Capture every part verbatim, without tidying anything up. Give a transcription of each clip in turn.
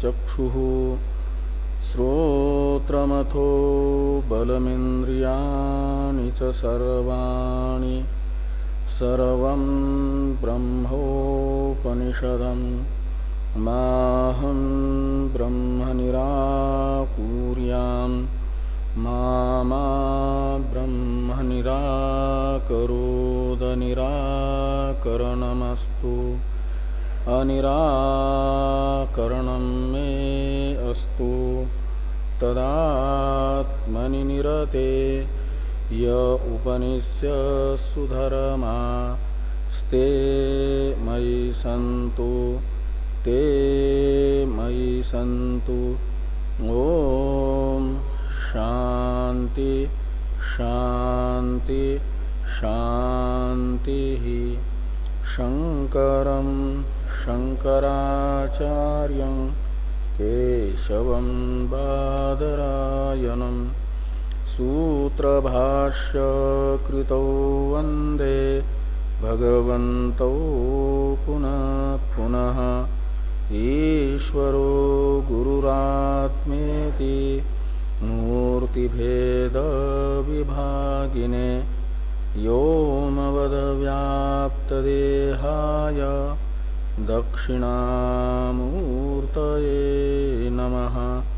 चक्षुः श्रोत्रमथो बलमिन्द्रियाणि च सर्वाणि सर्वं ब्रह्मोपनिषदं माहं ब्रह्म निराकुर्यां मा मा ब्रह्म निराकरोद निराकरणमस्तु अनिराकरणं मे अस्तु तदात्मनि निरते य उपनिष्यत्सु धर्मा स्ते मयि सन्तु ते मयि सन्तु। ओम शांति शांति शांति। शंकरं शंकराचार्यं केशवं बादरायणं सूत्रभाष्य कृतौ वन्दे भगवन्तौ पुनः पुनः। ईश्वरो गुरुरात्मेति मूर्तिभेद विभागिने व्योमवद्व्याप्तदेहाय दक्षिणामूर्तये नमः।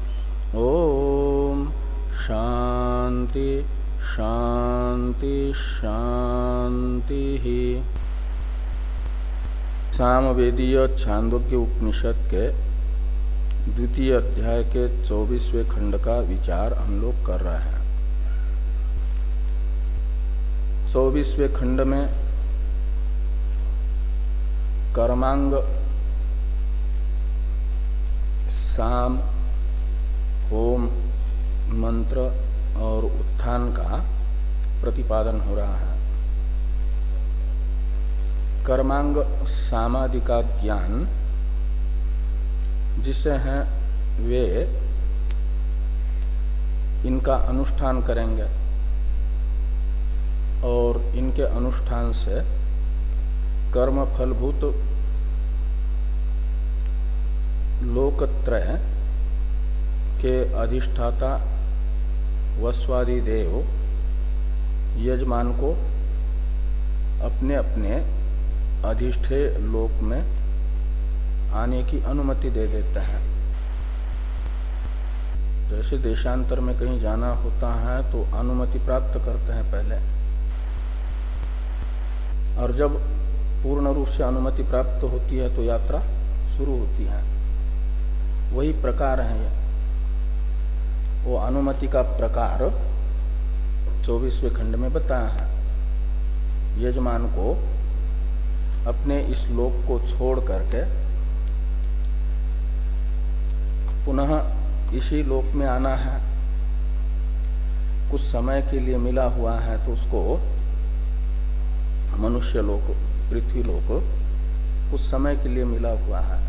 ओम शांति शांति शांति। सामवेदीय छांदोग्य उपनिषद के द्वितीय अध्याय के चौबीसवें खंड का विचार हम लोग कर रहे हैं। चौबीसवें खंड में कर्मांग साम होम मंत्र और उत्थान का प्रतिपादन हो रहा है। कर्मांग सामादि का ज्ञान जिसे हैं वे इनका अनुष्ठान करेंगे और इनके अनुष्ठान से कर्म फलभूत लोकत्रय के अधिष्ठाता वस्वादि देव यजमान को अपने अपने अधिष्ठे लोक में आने की अनुमति दे देता है। जैसे देशांतर में कहीं जाना होता है तो अनुमति प्राप्त करते हैं पहले, और जब पूर्ण रूप से अनुमति प्राप्त होती है तो यात्रा शुरू होती है। वही प्रकार है ये। वो अनुमति का प्रकार चौबीसवें खंड में बताया है। यजमान को अपने इस लोक को छोड़ करके पुनः इसी लोक में आना है। कुछ समय के लिए मिला हुआ है तो उसको मनुष्य लोक, पृथ्वी लोक कुछ समय के लिए मिला हुआ है।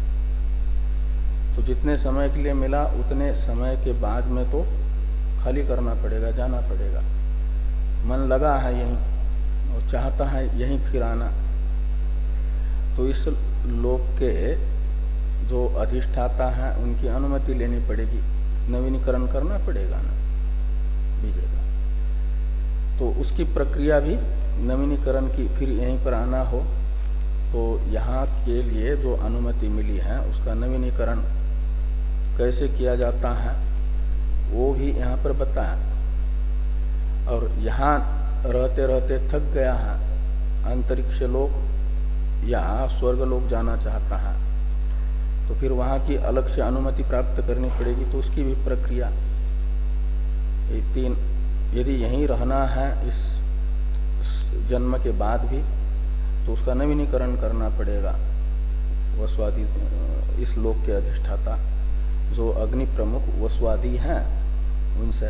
तो जितने समय के लिए मिला उतने समय के बाद में तो खाली करना पड़ेगा, जाना पड़ेगा। मन लगा है यहीं और चाहता है यहीं फिर आना, तो इस लोक के जो अधिष्ठाता है उनकी अनुमति लेनी पड़ेगी, नवीनीकरण करना पड़ेगा ना बीजेगा। तो उसकी प्रक्रिया भी नवीनीकरण की, फिर यहीं पर आना हो तो यहाँ के लिए जो अनुमति मिली है उसका नवीनीकरण कैसे किया जाता है वो भी यहाँ पर बताया। और यहाँ रहते रहते थक गया है, अंतरिक्ष लोक या स्वर्ग लोक जाना चाहता है तो फिर वहाँ की अलग से अनुमति प्राप्त करनी पड़ेगी। तो उसकी भी प्रक्रिया ये तीन, यदि यहीं रहना है इस जन्म के बाद भी तो उसका नवीनीकरण करना पड़ेगा। वस्वादी इस लोक के अधिष्ठाता जो अग्नि प्रमुख वस्वादी हैं उनसे।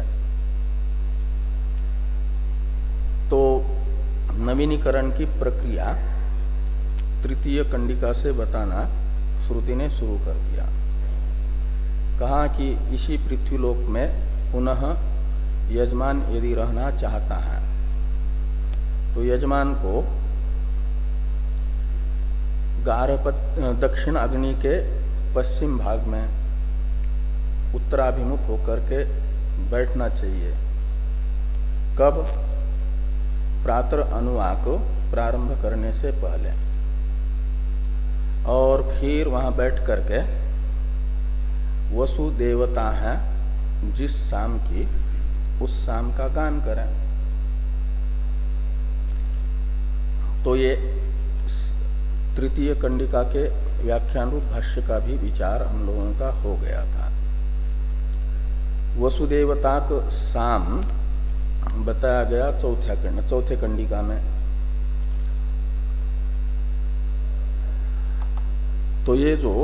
तो नवीनीकरण की प्रक्रिया तृतीय कंडिका से बताना श्रुति ने शुरू कर दिया। कहा कि इसी पृथ्वीलोक में पुनः यजमान यदि रहना चाहता है तो यजमान को गारहपत दक्षिण अग्नि के पश्चिम भाग में उत्तराभिमुख होकर के बैठना चाहिए। कब? प्रातर अनुवाक प्रारंभ करने से पहले। और फिर वहां बैठ करके वसुदेवता है जिस शाम की, उस शाम का गान करें। तो ये तृतीय कंडिका के व्याख्यान रूप भाष्य का भी विचार हम लोगों का हो गया था। वसुदेवताक साम बताया गया चौथा कंड चौथे कंडिका में। तो ये जो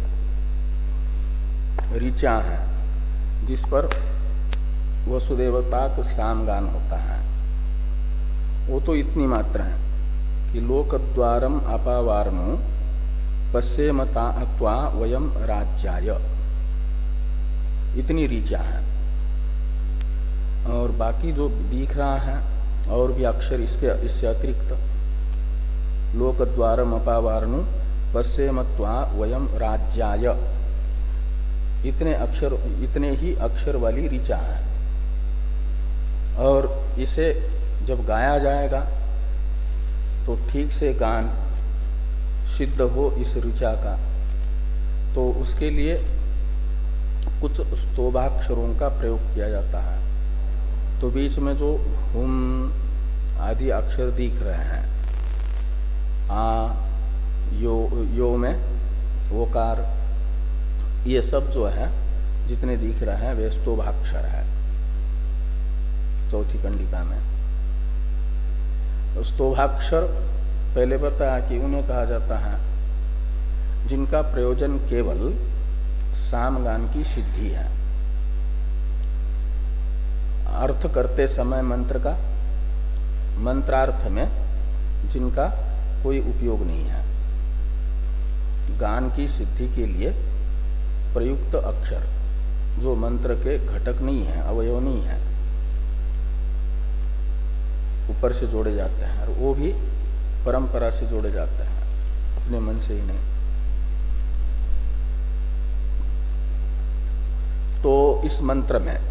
ऋचा है जिस पर वसुदेवताक साम गान होता है, वो तो इतनी मात्रा है कि लोकद्वारम अपावारणु पश्येमता अत्वा वयम राज्याय, इतनी ऋचा है। और बाकी जो दिख रहा है और भी अक्षर इसके इससे अतिरिक्त, लोकद्वारम अपावारणु पश्येमत्वा वयम राज्याय, इतने अक्षर इतने ही अक्षर वाली ऋचा है। और इसे जब गाया जाएगा तो ठीक से गान सिद्ध हो इस ऋचा का, तो उसके लिए कुछ स्तोभाक्षरों का प्रयोग किया जाता है। तो बीच में जो हुम आदि अक्षर दिख रहे हैं, आ, यो, यो में वोकार, ये सब जो है जितने दिख रहे हैं वे स्तोभाक्षर है चौथी कंडिका में। स्तोभाक्षर पहले बताया कि उन्हें कहा जाता है जिनका प्रयोजन केवल सामगान की सिद्धि है। अर्थ करते समय मंत्र का, मंत्रार्थ में जिनका कोई उपयोग नहीं है, गान की सिद्धि के लिए प्रयुक्त अक्षर जो मंत्र के घटक नहीं है, अवयव नहीं है, ऊपर से जोड़े जाते हैं, और वो भी परंपरा से जोड़े जाते हैं, अपने मन से ही नहीं। तो इस मंत्र में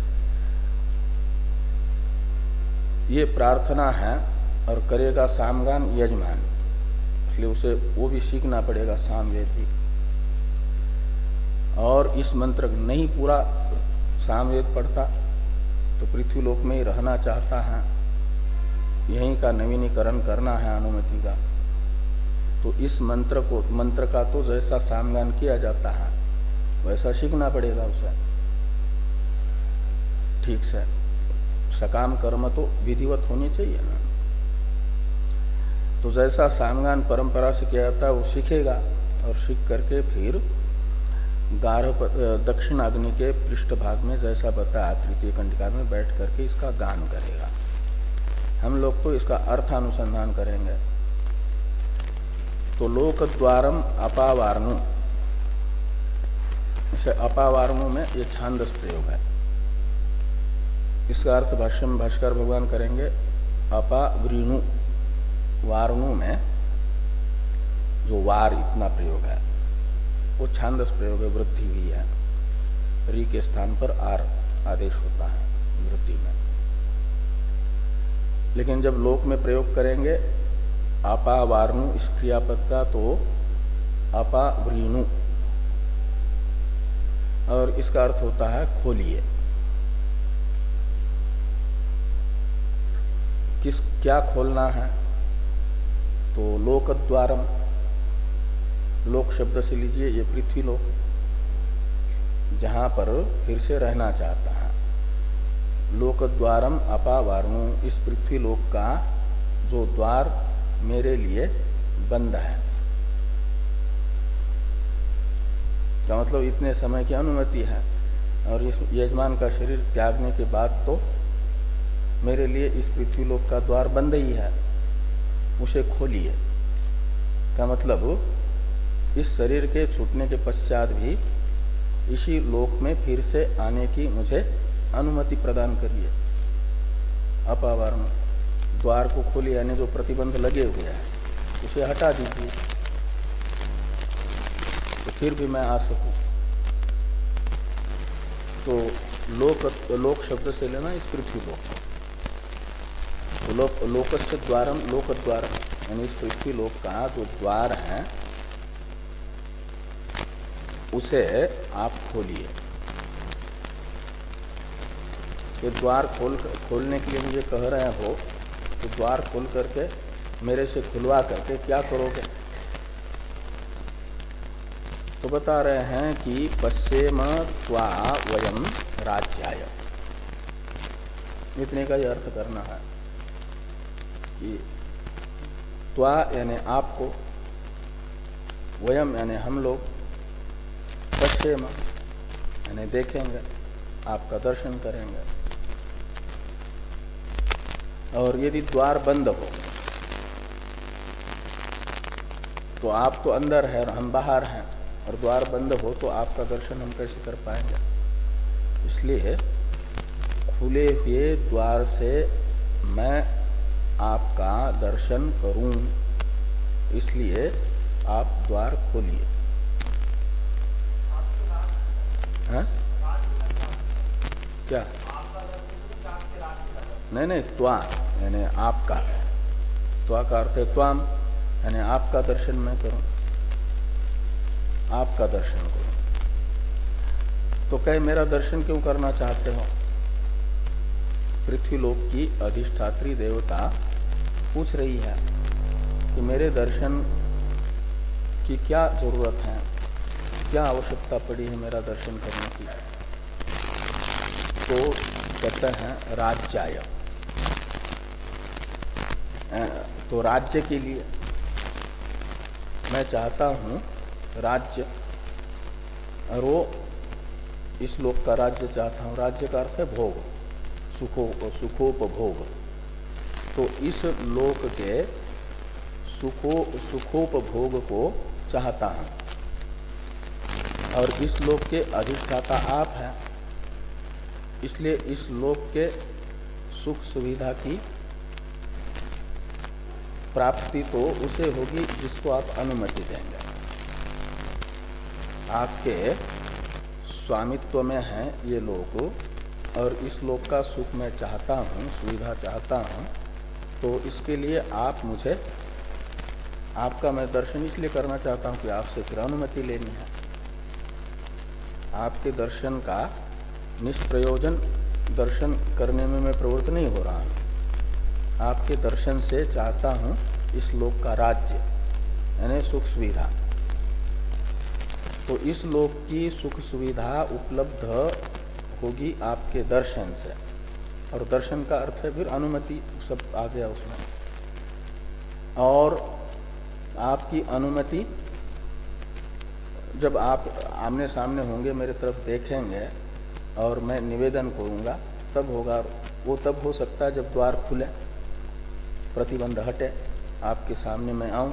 ये प्रार्थना है और करेगा सामगान यजमान, इसलिए उसे वो भी सीखना पड़ेगा सामवेद भी। और इस मंत्र नहीं पूरा सामवेद पढ़ता तो पृथ्वीलोक में ही रहना चाहता है, यहीं का नवीनीकरण करना है अनुमति का, तो इस मंत्र को मंत्र का तो जैसा सामगान किया जाता है वैसा सीखना पड़ेगा उसे ठीक से। सकाम कर्म तो विधिवत होनी चाहिए ना। तो जैसा सामगान परंपरा से किया जाता है वो सीखेगा, और सीख करके फिर गार्ह दक्षिण अग्नि के पृष्ठ भाग में जैसा बताया तृतीय कंडिका में बैठ करके इसका गान करेगा। हम लोग तो इसका अर्थानुसंधान करेंगे। तो लोक द्वारम अपावारणु, इसे अपावारणु में ये छांदस प्रयोग है। इसका अर्थ भाष्य में भाष्कर भगवान करेंगे अपावृणु, वारणु में जो वार इतना प्रयोग है वो छांदस प्रयोग है, वृद्धि हुई है। री के स्थान पर आर आदेश होता है वृद्धि में। लेकिन जब लोक में प्रयोग करेंगे अपावारणु इस क्रियापद का, तो अपावृणु, और इसका अर्थ होता है खोलिए। किस क्या खोलना है? तो लोकद्वारम, लोक शब्द से लीजिए ये पृथ्वी लोक, जहां पर फिर से रहना चाहता है। लोकद्वारम अपावारणु, इस पृथ्वी लोक का जो द्वार मेरे लिए बंद है, का मतलब इतने समय की अनुमति है, और इस यजमान का शरीर त्यागने के बाद तो मेरे लिए इस पृथ्वी लोक का द्वार बंद ही है, उसे खोलिए। का मतलब इस शरीर के छूटने के पश्चात भी इसी लोक में फिर से आने की मुझे अनुमति प्रदान करिए। अपावरण, द्वार को खोलिए, यानी जो प्रतिबंध लगे हुए हैं उसे हटा दीजिए, तो फिर भी मैं आ सकूं। तो लोक लोक शब्द से लेना इस पृथ्वी लोक तो लोक लोकस्य द्वारम लोक द्वार यानी इस पृथ्वी लोक का जो द्वार है उसे आप खोलिए। ये द्वार खोल खोलने के लिए मुझे कह रहे हो तो द्वार खोल करके मेरे से खुलवा करके क्या करोगे? तो बता रहे हैं कि पश्येम त्वा वयम राज्याय, इतने का ही अर्थ करना है कि त्वा यानी आपको, वयम यानी हम लोग, पश्येम यानी देखेंगे, आपका दर्शन करेंगे। और यदि द्वार बंद हो तो आप तो अंदर है और हम बाहर हैं, और द्वार बंद हो तो आपका दर्शन हम कैसे कर पाएंगे? इसलिए खुले हुए द्वार से मैं आपका दर्शन करूं, इसलिए आप द्वार खोलिए। हाँ? क्या? नहीं नहीं, त्वा यानी आपका, त्वा का अर्थ है त्वाम यानी आपका दर्शन मैं करूं, आपका दर्शन करूं। तो कहे मेरा दर्शन क्यों करना चाहते हो? पृथ्वीलोक की अधिष्ठात्री देवता पूछ रही है कि मेरे दर्शन की क्या जरूरत है, क्या आवश्यकता पड़ी है मेरा दर्शन करने की? तो कहते हैं राज्याय, तो राज्य के लिए मैं चाहता हूं राज्य, और वो इस लोक का राज्य चाहता हूं। राज्य का अर्थ है भोग, सुखो सुखोपभोग। तो इस लोक के सुखो सुखोपभोग को चाहता हूं, और इस लोक के अधिष्ठाता आप हैं, इसलिए इस लोक के सुख सुविधा की प्राप्ति तो उसे होगी जिसको आप अनुमति देंगे। आपके स्वामित्व में है ये लोक, और इस लोक का सुख मैं चाहता हूँ, सुविधा चाहता हूँ, तो इसके लिए आप मुझे, आपका मैं दर्शन इसलिए करना चाहता हूँ कि आपसे फिर अनुमति लेनी है। आपके दर्शन का निष्प्रयोजन दर्शन करने में मैं प्रवृत्त नहीं हो रहा हूँ। आपके दर्शन से चाहता हूँ इस लोक का राज्य यानी सुख सुविधा। तो इस लोक की सुख सुविधा उपलब्ध होगी आपके दर्शन से, और दर्शन का अर्थ है फिर अनुमति, सब आ गया उसमें। और आपकी अनुमति जब आप आमने सामने होंगे, मेरे तरफ देखेंगे और मैं निवेदन करूंगा, तब होगा। वो तब हो सकता है जब द्वार खुले, प्रतिबंध हटे, आपके सामने मैं आऊं।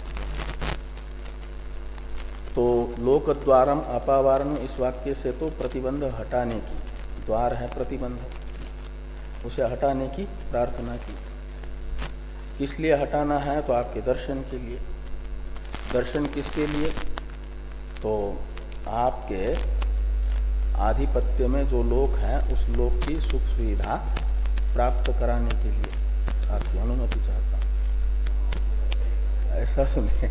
तो लोक द्वारम अपावारण, इस वाक्य से तो प्रतिबंध हटाने की, द्वार है प्रतिबंध, उसे हटाने की प्रार्थना की। किस लिए हटाना है? तो आपके दर्शन के लिए। दर्शन किसके लिए? तो आपके आधिपत्य में जो लोक हैं उस लोक की सुख सुविधा प्राप्त कराने के लिए आपकी अनुमति चाहता हूं। ऐसा सुनिए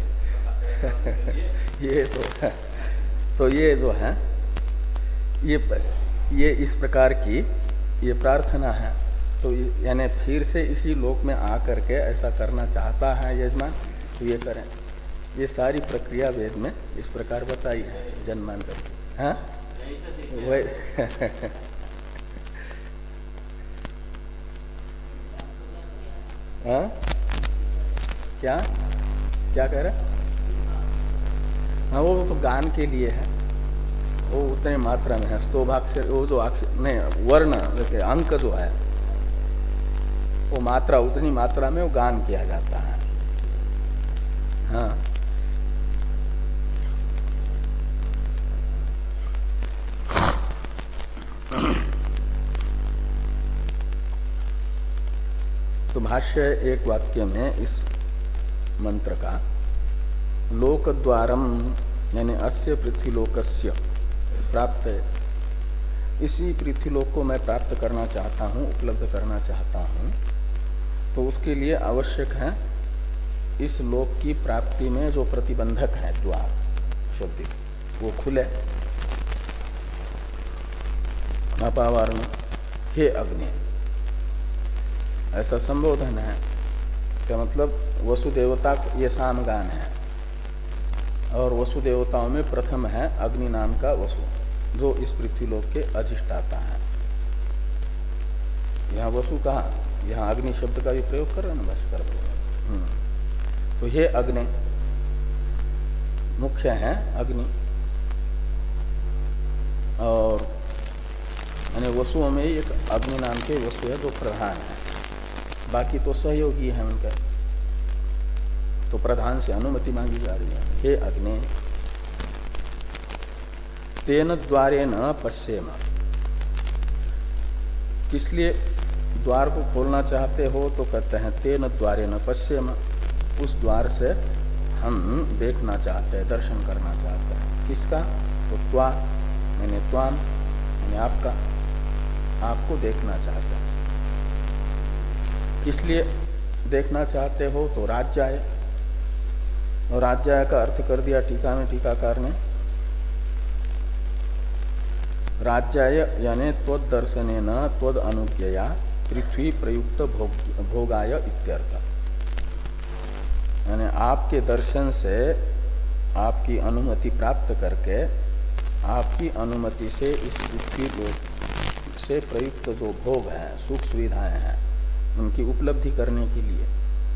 ये तो है, तो ये जो है ये ये इस प्रकार की ये प्रार्थना है। तो यानी फिर से इसी लोक में आकर के ऐसा करना चाहता है यजमान, तो ये करें। ये सारी प्रक्रिया वेद में इस प्रकार बताई है जन्मांतर की। हाँ वही हाँ क्या क्या कह रहे? हाँ वो तो गान के लिए है, वो उतने मात्रा में है। स्तोभाक्षर वो जो अक्षर नहीं, वर्ण अंक जो है वो मात्रा, उतनी मात्रा में वो गान किया जाता है। हाँ तो भाष्य एक वाक्य में इस मंत्र का, लोक द्वारम यानी अस्य पृथ्वीलोकस्य प्राप्त है, इसी पृथ्वीलोक को मैं प्राप्त करना चाहता हूँ, उपलब्ध करना चाहता हूँ, तो उसके लिए आवश्यक है इस लोक की प्राप्ति में जो प्रतिबंधक है द्वार शब्द वो खुले। अपावरण हे अग्नि ऐसा संबोधन है। क्या मतलब वसुदेवता ये सामगान है और वसुदेवताओं में प्रथम है अग्नि नाम का वसु जो इस पृथ्वीलोक के अधिष्ठाता है। यहाँ वसु कहा, यहाँ अग्नि शब्द का भी प्रयोग कर रहे हैं ना भाष्यकार। तो हे अग्नि मुख्य है अग्नि और यानी वसुओं में एक अग्नि नाम के वसु है जो प्रधान है, बाकी तो सहयोगी है उनका। तो प्रधान से अनुमति मांगी जा रही है। हे अग्नि तेन द्वारे न पश्येम, किसलिए द्वार को खोलना चाहते हो तो कहते हैं तेन द्वारे न पश्येम, उस द्वार से हम देखना चाहते हैं, दर्शन करना चाहते हैं। किसका? तो त्वा मैंने त्वाम मैंने आपका, आपको देखना चाहते हैं। किसलिए देखना चाहते हो तो राज्याय, और राज्याय का अर्थ कर दिया टीका में टीकाकार ने, राज्याय यानी त्वद दर्शनेन त्वद अनुज्ञया पृथ्वी प्रयुक्त भोग, भोगाय इत्यर्थ। यानी आपके दर्शन से आपकी अनुमति प्राप्त करके आपकी अनुमति से इस पृथ्वी लोक से प्रयुक्त जो भोग है, सुख सुविधाएं हैं, उनकी उपलब्धि करने के लिए।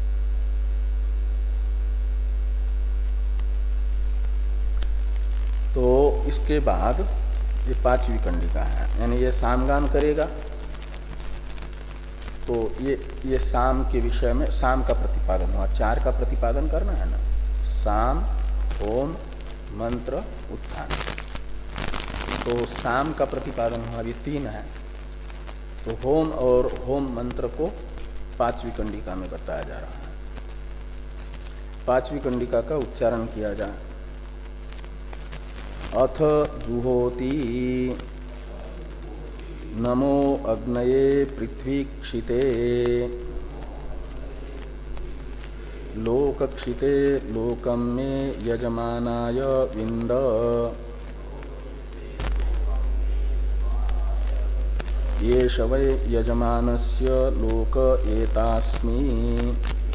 तो इसके बाद ये पांचवी कंडिका है, यानी ये सामगान करेगा तो ये ये साम के विषय में साम का प्रतिपादन हुआ। चार का प्रतिपादन करना है ना, साम होम मंत्र उत्थान। तो साम का प्रतिपादन हुआ, अभी तीन है। तो होम और होम मंत्र को पांचवी कंडिका में बताया जा रहा है। पांचवी कंडिका का उच्चारण किया जाए। अथ जुहोति नमो अग्नये पृथ्वी क्षिते लोकक्षिते लोकं मे यजमानाय विंद येष वै यजमानस्य लोक एतास्मि।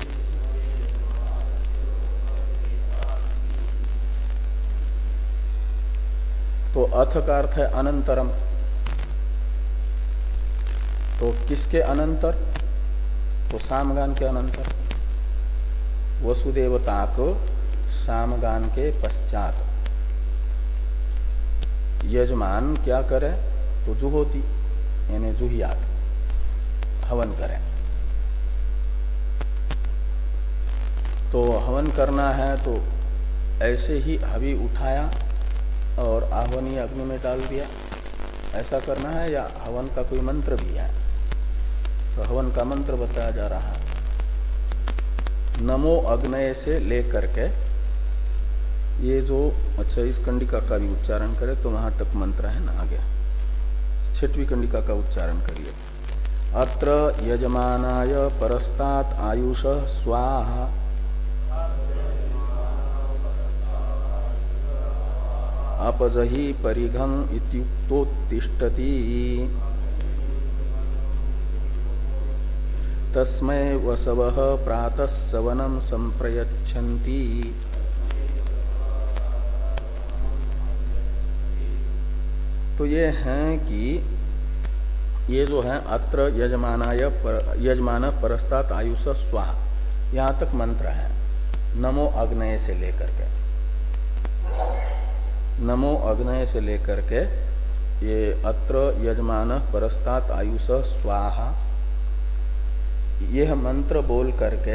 तो अथ का अर्थ है अनंतरम। तो किसके अनंतर? तो सामगान के अनंतर, वसुदेवता को सामगान के पश्चात यजमान क्या करे? तो जुहोती यानी जुहियात, हवन करें। तो हवन करना है तो ऐसे ही हवि उठाया और आह्वनीय अग्नि में डाल दिया, ऐसा करना है, या हवन का कोई मंत्र भी है? तो हवन का मंत्र बताया जा रहा है। नमो अग्नये से लेकर के ये जो, अच्छा इस कंडिका का भी उच्चारण करे तो वहां तक मंत्र है ना, आगे छठवीं कंडिका का उच्चारण करिए। अत्र यजमानाय परस्तात् आयुष स्वाहा अपजहि परिघं इत्युक्तोत्तिष्ठति तस्मै वसवः प्रातः सवनं संप्रयच्छन्ति। तो ये हैं कि ये जो है अत्र यजमानाय पर, यजमान परस्तात् आयुष स्वाहा, यहाँ तक मंत्र है नमो अग्नये से लेकर के, नमो अग्नये से लेकर के ये अत्र यजमान परस्तात् आयुष स्वाहा, यह मंत्र बोल करके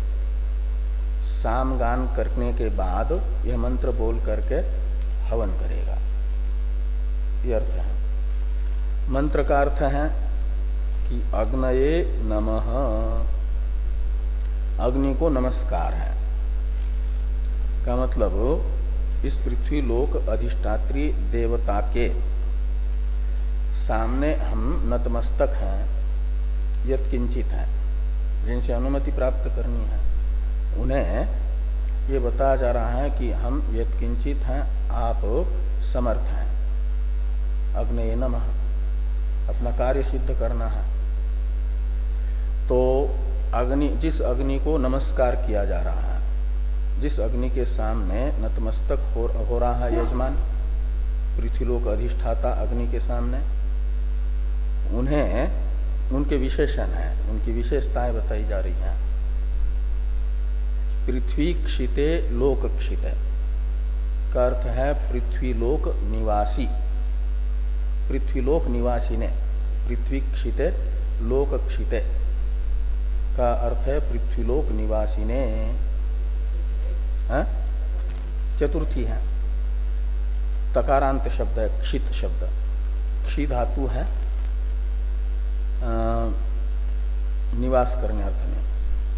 सामगान करने के बाद यह मंत्र बोल करके हवन करेगा, ये अर्थ है। मंत्र का अर्थ है कि अग्नये नमः, अग्नि को नमस्कार है का मतलब इस पृथ्वी लोक अधिष्ठात्री देवता के सामने हम नतमस्तक हैं, यत्किंचित हैं, जिनसे अनुमति प्राप्त करनी है, उन्हें ये बताया जा रहा है कि हम यत्किंचित हैं, आप समर्थ हैं, अग्नेय नमः, अपना कार्य सिद्ध करना है। तो अग्नि, जिस अग्नि को नमस्कार किया जा रहा है, जिस अग्नि के सामने नतमस्तक हो, हो रहा है यजमान, पृथ्वीलोक अधिष्ठाता अग्नि के सामने, उन्हें उनके विशेषण है, उनकी विशेषताएं बताई जा रही हैं। पृथ्वी क्षिते लोक क्षिते का अर्थ है पृथ्वीलोक निवासी, पृथ्वीलोक निवासी ने, पृथ्वी क्षिते लोक क्षिते का अर्थ है पृथ्वीलोक निवासी ने, है? चतुर्थी है, तकारांत शब्द है, क्षित शब्द, क्षि धातु है आ, निवास करने अर्थ में,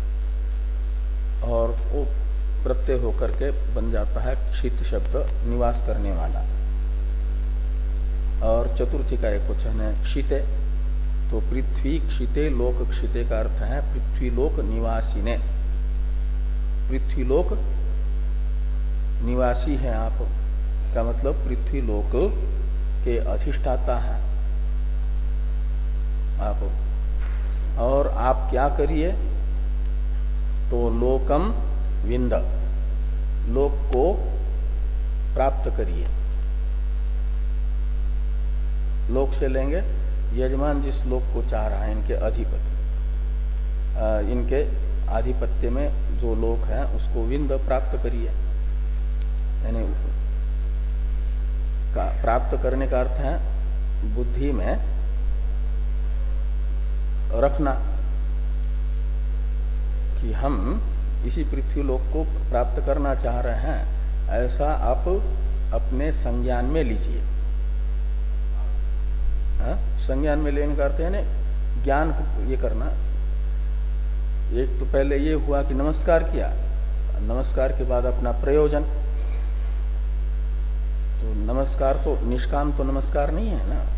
और वो प्रत्यय होकर के बन जाता है क्षित शब्द, निवास करने वाला। और चतुर्थी का एक वचन है क्षिते, तो पृथ्वी क्षिते लोक क्षिते का अर्थ है पृथ्वीलोक निवासी ने, पृथ्वीलोक निवासी है आप, का मतलब पृथ्वीलोक के अधिष्ठाता है आप। और आप क्या करिए, तो लोकम विंद, लोक को प्राप्त करिए। लोक से लेंगे यजमान जिस लोक को चाह रहा है, इनके अधिपति, इनके आधिपत्य में जो लोक है उसको विंद प्राप्त करिए। यानी प्राप्त करने का अर्थ है बुद्धि में रखना कि हम इसी पृथ्वीलोक को प्राप्त करना चाह रहे हैं, ऐसा आप अपने संज्ञान में लीजिए। संज्ञान में लेने का अर्थ है ना ज्ञान ये करना। एक तो पहले ये हुआ कि नमस्कार किया, नमस्कार के बाद अपना प्रयोजन, तो नमस्कार तो निष्काम तो नमस्कार नहीं है ना,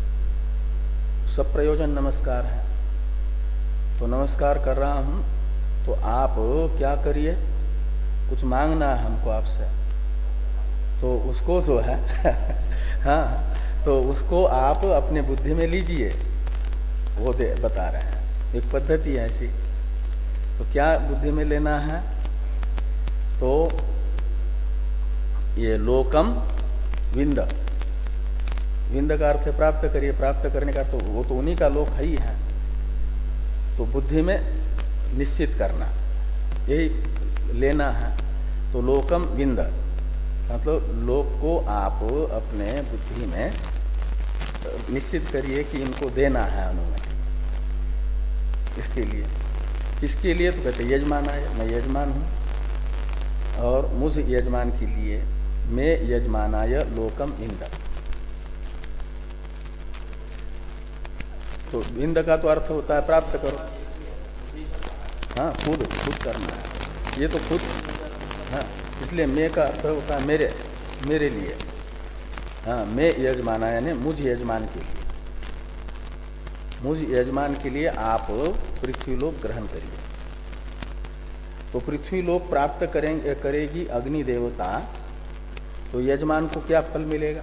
सब प्रयोजन नमस्कार है। तो नमस्कार कर रहा हूं, तो आप क्या करिए, कुछ मांगना है हमको आपसे, तो उसको जो है हाँ, तो उसको आप अपने बुद्धि में लीजिए, वो दे बता रहे हैं, एक पद्धति है ऐसी। तो क्या बुद्धि में लेना है, तो ये लोकम विंद, विंद का अर्थ है प्राप्त करिए, प्राप्त करने का तो वो तो उन्हीं का लोक है ही है, तो बुद्धि में निश्चित करना, यही लेना है। तो लोकम विंद मतलब लोक को आप अपने बुद्धि में निश्चित करिए कि इनको देना है अनुमति। इसके लिए, किसके लिए, तो कहते यजमान आया, मैं यजमान हूं और मुझ यजमान के लिए मैं यजमानाय लोकम इंद। तो इंद का तो अर्थ होता है प्राप्त करो, हाँ खुद खुद करना है, ये तो खुद, हाँ इसलिए मैं का अर्थ होता है मेरे, मेरे लिए, हाँ मैं यजमान यानी मुझ यजमान के लिए, मुझ यजमान के लिए आप पृथ्वीलोक ग्रहण करिए। तो पृथ्वीलोक प्राप्त करेंगे करेगी अग्नि देवता, तो यजमान को क्या फल मिलेगा,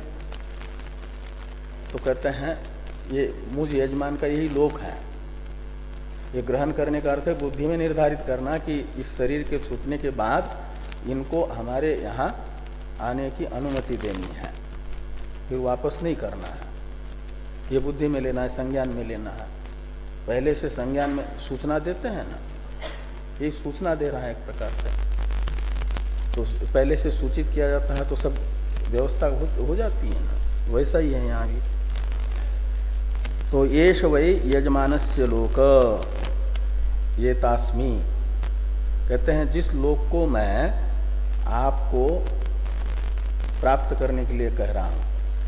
तो कहते हैं ये मुझ यजमान का यही लोक है। ये ग्रहण करने का अर्थ है बुद्धि में निर्धारित करना कि इस शरीर के छूटने के बाद इनको हमारे यहाँ आने की अनुमति देनी है, फिर वापस नहीं करना है। ये बुद्धि में लेना है, संज्ञान में लेना है। पहले से संज्ञान में सूचना देते हैं ना, ये सूचना दे रहा है एक प्रकार से, तो पहले से सूचित किया जाता है तो सब व्यवस्था हो, हो जाती है ना, वैसा ही है यहाँ भी। तो येष वै यजमानस्य लोक ये तास्मी, कहते हैं जिस लोक को मैं आपको प्राप्त करने के लिए कह रहा हूं,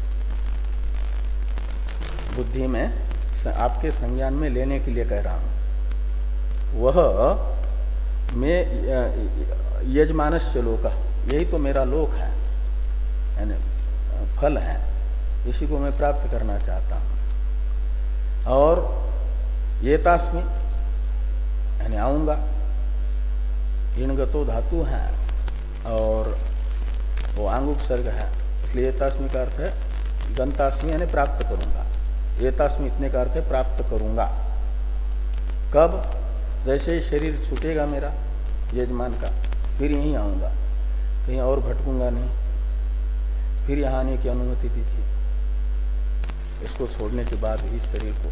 बुद्धि में आपके संज्ञान में लेने के लिए कह रहा हूं, वह मैं यजमानस्य लोक, यही तो मेरा लोक है, यानी फल है, इसी को मैं प्राप्त करना चाहता हूं। और ये तास्मी यानी आऊंगा, इणगतो धातु है और वो आंग उपसर्ग है, इसलिए ये तास्मी का अर्थ है गंतास्मी यानी प्राप्त करूंगा। ये तास्मी इतने का अर्थ है प्राप्त करूंगा। कब? जैसे ही शरीर छूटेगा मेरा यजमान का, फिर यहीं आऊंगा, कहीं और भटकूंगा नहीं, फिर यहाँ आने की अनुमति दीजिए, इसको छोड़ने के बाद ही शरीर को।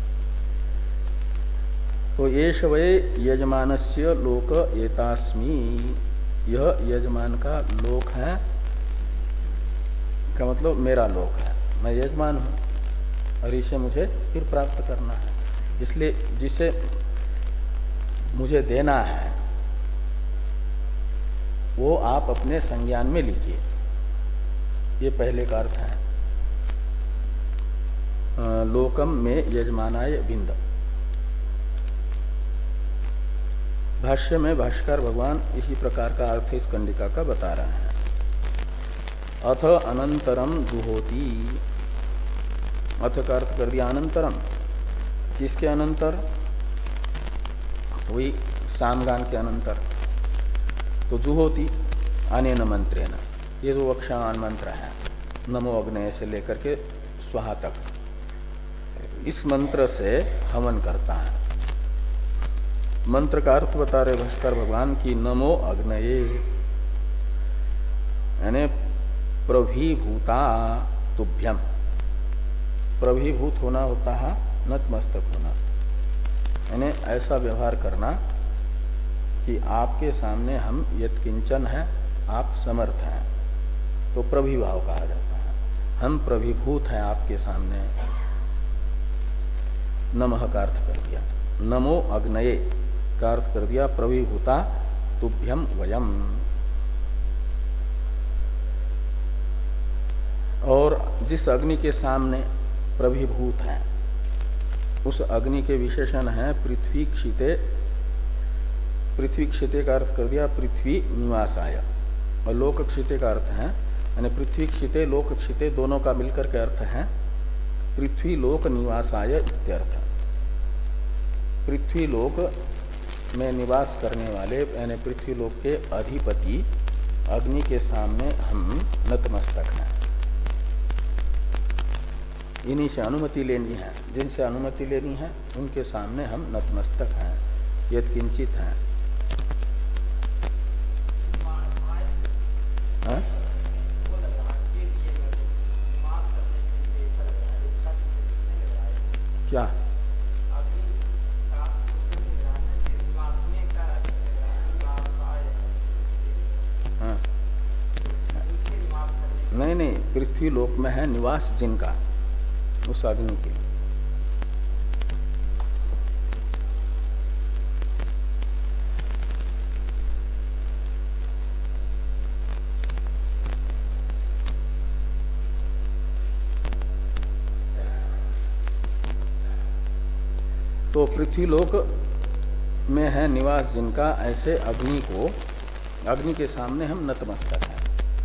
तो येष वै यजमानस्य लोक एतास्मी, यह यजमान का लोक है, का मतलब मेरा लोक है, मैं यजमान हूं और इसे मुझे फिर प्राप्त करना है। इसलिए जिसे मुझे देना है वो आप अपने संज्ञान में लीजिए, ये पहले का अर्थ है। लोकम में यजमानाय बिंद। भाष्य में भाष्यकार भगवान इसी प्रकार का अर्थ इस कंडिका का बता रहे हैं। अथ अनंतरम जुहोति, अथ का अर्थ कर दिया अनंतरम, किसके अनंतर? वही सामगान के अनंतर। तो जुहोति अनेन मंत्रेण, ये जो वक्षान मंत्र है नमो अग्नये से लेकर के स्वाहा तक, इस मंत्र से हवन करता है। मंत्र का अर्थ बता रहे भास्कर भगवान की नमो अग्नये यानी प्रभीभूता तुभ्यम। प्रभीभूत होना होता है नतमस्तक होना, यानी ऐसा व्यवहार करना कि आपके सामने हम यत्किंचन है, आप समर्थ हैं, तो प्रभिभाव कहा जाता है। हम प्रभिभूत हैं आपके सामने। नमः का अर्थ कर दिया, नमो अग्नये का अर्थ कर दिया प्रभिभूता तुभ्यम वयम। और जिस अग्नि के सामने प्रभिभूत है उस अग्नि के विशेषण है पृथ्वी क्षिते। पृथ्वी क्षिते का अर्थ कर दिया पृथ्वी निवासाय, और लोक क्षिते का अर्थ है, यानी पृथ्वी क्षिते लोक क्षिते दोनों का मिलकर के अर्थ है पृथ्वी लोक निवासाय इत्यर्थ। पृथ्वी लोक में निवास करने वाले यानी पृथ्वी लोक के अधिपति अग्नि के सामने हम नतमस्तक हैं। इन्हीं से अनुमति लेनी है, जिनसे अनुमति लेनी है उनके सामने हम नतमस्तक हैं, यत्किंचित हैं। हाँ? क्या? हाँ। नहीं नहीं, पृथ्वी लोक में है निवास जिनका, उस अग्नि के। तो पृथ्वी लोक में है निवास जिनका, ऐसे अग्नि को, अग्नि के सामने हम नतमस्तक हैं।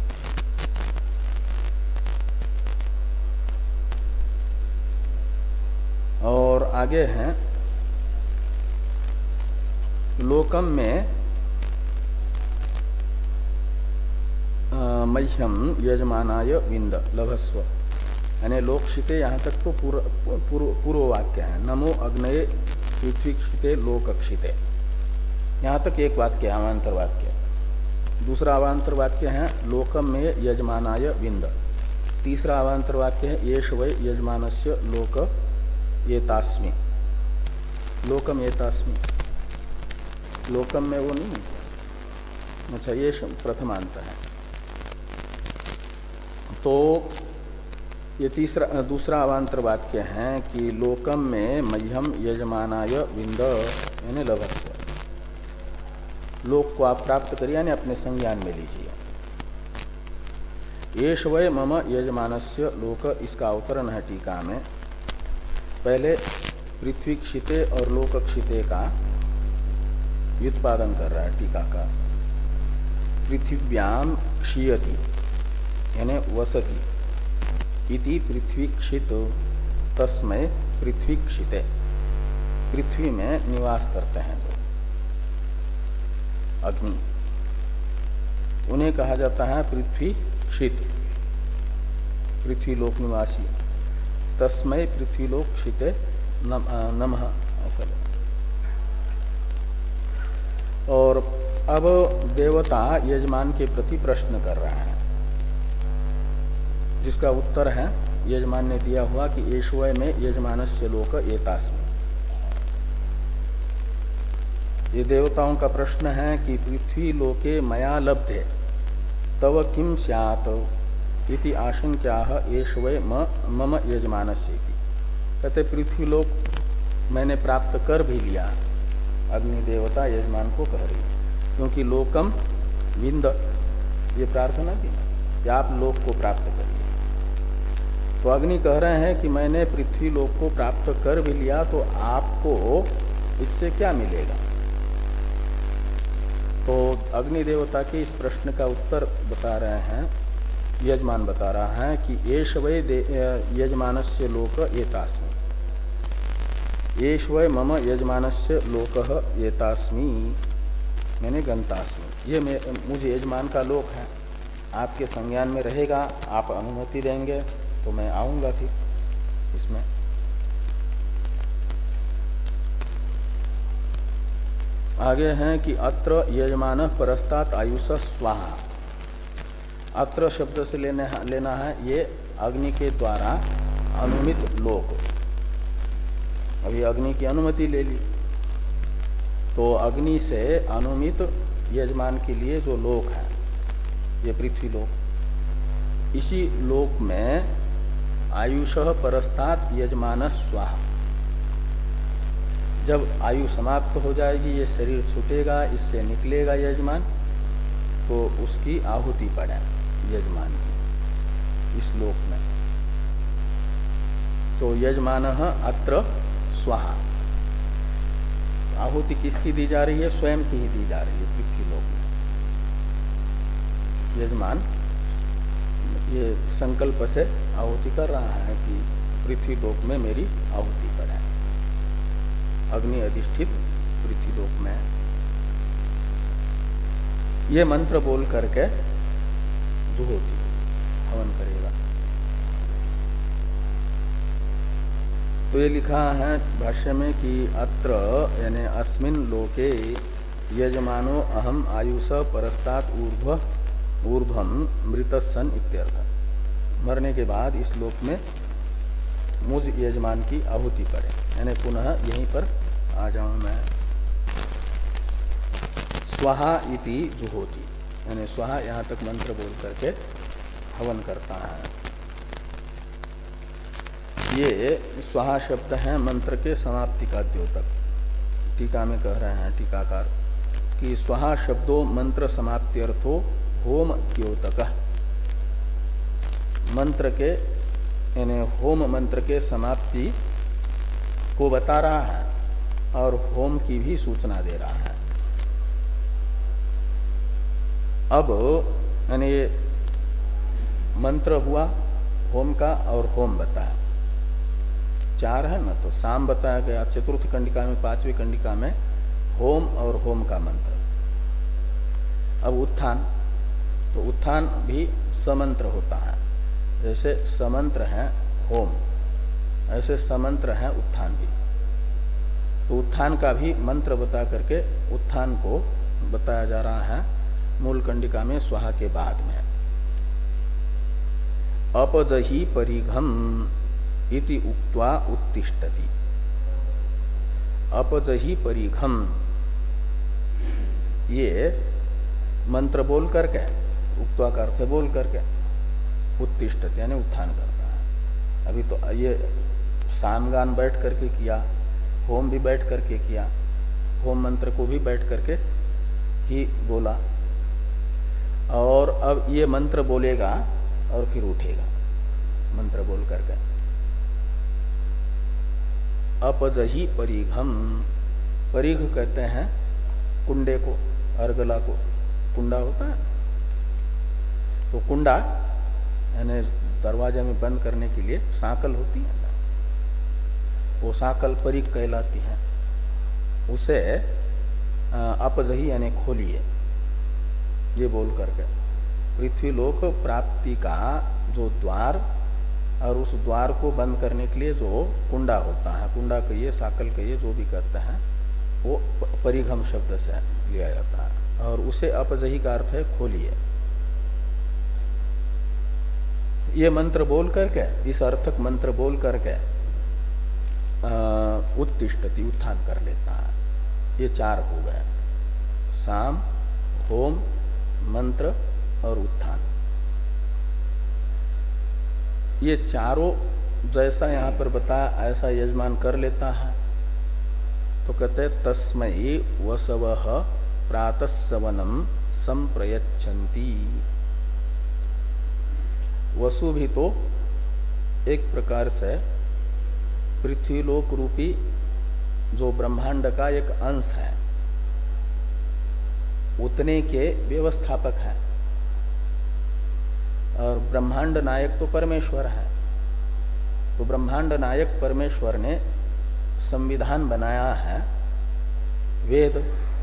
और आगे हैं लोकम में मह्यम यजमानाय विंद लभस्व, यानी लोकक्षिते यहाँ तक तो पूर्व पूर्व वाक्य है। नमो अग्नये पृथ्वीक्षिते लोकक्षिते, यहाँ तक एक वाक्य है अवान्तर वाक्य। दूसरा अवान्तर वाक्य है लोकम में यजमानाय विंद। तीसरा अवान्तर वाक्य है येष वै यजमानस्य लोक एतास्मि, लोकम एतास्मि। लोकम में वो नहीं, अच्छा ये प्रथमांत है। तो ये तीसरा दूसरा अवान्तर वाक्य है कि लोकम में मह्यम यजमानाय विंद यानी लभस्व, लोक को आप प्राप्त करिए यानी अपने संज्ञान में लीजिए। येष वै मम यजमानस्य लोक, इसका अवतरण है टीका में। पहले पृथ्वी क्षिते और लोक क्षिते का व्युत्पादन कर रहा है टीका का। पृथिव्याम क्षीयति यानी वसति इति पृथ्वी क्षित तस्मै पृथ्वी क्षिते, पृथ्वी में निवास करते हैं जो अग्नि, उन्हें कहा जाता है पृथ्वी क्षित, पृथ्वी लोक निवासी। तस्मै पृथ्वी लोक क्षिते नमः ऐसा। और अब देवता यजमान के प्रति प्रश्न कर रहे हैं, जिसका उत्तर है यजमान ने दिया हुआ कि एश्वय में यजमानस्य लोक एतास्मि। ये देवताओं का प्रश्न है कि पृथ्वी लोके मया लब्धे तव किम स्यात् इति आशंक्याः एश्वय मम यजमानस्य। कहते पृथ्वी लोक मैंने प्राप्त कर भी लिया, अग्नि देवता यजमान को कह रही है, क्योंकि लोकम विंद, ये प्रार्थना की ना कि आप लोक को प्राप्त करिए। तो अग्नि कह रहे हैं कि मैंने पृथ्वी लोक को प्राप्त कर भी लिया, तो आपको इससे क्या मिलेगा। तो अग्नि देवता के इस प्रश्न का उत्तर बता रहे हैं, यजमान बता रहा है कि एष वै यजमानस्य लोक एतास्मि, एष वै मम यजमानस्य लोकः एतास्मि, मैंने गंतास्मि, ये मुझे यजमान का लोक है, आपके संज्ञान में रहेगा, आप अनुमति देंगे तो मैं आऊंगा फिर इसमें। आगे हैं कि अत्र यजमान परस्तात् आयुष स्वाहा। अत्र शब्द से लेने लेना है ये अग्नि के द्वारा अनुमित लोक। अभी अग्नि की अनुमति ले ली, तो अग्नि से अनुमित यजमान के लिए जो लोक है ये पृथ्वी लोक, इसी लोक में आयुषः परस्तात् यजमान स्वाहा। जब आयु समाप्त हो जाएगी, ये शरीर छूटेगा, इससे निकलेगा यजमान, तो उसकी आहुति पड़े यजमान की इस लोक में। तो यजमान अत्र स्वाहा, आहुति किसकी दी जा रही है, स्वयं की ही दी जा रही है पृथ्वी लोक में। यजमान ये संकल्प से आहुति कर रहा है कि पृथ्वी लोक में मेरी आहुति पड़े, अग्नि अधिष्ठित पृथ्वी लोक में। ये मंत्र बोल करके जुहोति हवन करेगा। तो ये लिखा है भाष्य में कि अत्र यानी अस्मिन् लोके यजमानो अहम आयुष परस्तात् ऊर्ध्व ऊर्ध्वम मृतस्सन इत्यर्थ। मरने के बाद इस लोक में मुझ यजमान की आहुति पड़े, यानी पुनः यहीं पर आ जाऊं मैं। स्वाहा इति जुहोति, यानी स्वाहा यहाँ तक मंत्र बोल करके हवन करता है। ये स्वाहा शब्द है मंत्र के समाप्ति का द्योतक। टीका में कह रहे हैं टीकाकार कि स्वाहा शब्दों मंत्र समाप्ति अर्थो होम द्योतक, मंत्र के यानी होम मंत्र के समाप्ति को बता रहा है और होम की भी सूचना दे रहा है। अब यानी ये मंत्र हुआ होम का और होम बताया, चार है ना, तो साम बताया गया चतुर्थ कंडिका में, पांचवी कंडिका में होम और होम का मंत्र। अब उत्थान, तो उत्थान भी समंत्र होता है, जैसे समंत्र है होम ऐसे समंत्र है उत्थान भी। तो उत्थान का भी मंत्र बता करके उत्थान को बताया जा रहा है मूल कंडिका में स्वाहा के बाद में। अपजहि परिघम इति उक्त्वा उत्तिष्ठति। अपजहि परिघम ये मंत्र बोल करके, उक्त्वा का अर्थ बोल करके, उत्तिष्ठति यानी उत्थान करता है। अभी तो ये सामगान बैठ करके किया, होम भी बैठ करके किया, होम मंत्र को भी बैठ करके ही बोला, और अब ये मंत्र बोलेगा और फिर उठेगा मंत्र बोल करके। अपजहि परिघम, परिघ कहते हैं कुंडे को, अर्गला को, कुंडा होता है तो कुंडा यानी दरवाजे में बंद करने के लिए सांकल होती है ना, वो साकल परिक कहलाती है, उसे अपजही यानी खोलिए, ये बोल करके पृथ्वीलोक प्राप्ति का जो द्वार और उस द्वार को बंद करने के लिए जो कुंडा होता है, कुंडा कहिए साकल कहिए जो भी कहते हैं, वो परिघम शब्द से लिया जाता है और उसे अपजही का अर्थ है खोलिए। ये मंत्र बोल करके, इस अर्थक मंत्र बोल करके उत्तिष्ठति उत्थान कर लेता है। ये चार हो गए, साम, होम, मंत्र और उत्थान। ये चारों जैसा यहां पर बताया ऐसा यजमान कर लेता है तो कहते तस्मै वसवः प्रातस्सवनम संप्रयच्छन्ति। वसु भी तो एक प्रकार से पृथ्वीलोक रूपी जो ब्रह्मांड का एक अंश है उतने के व्यवस्थापक है और ब्रह्मांड नायक तो परमेश्वर है। तो ब्रह्मांड नायक परमेश्वर ने संविधान बनाया है वेद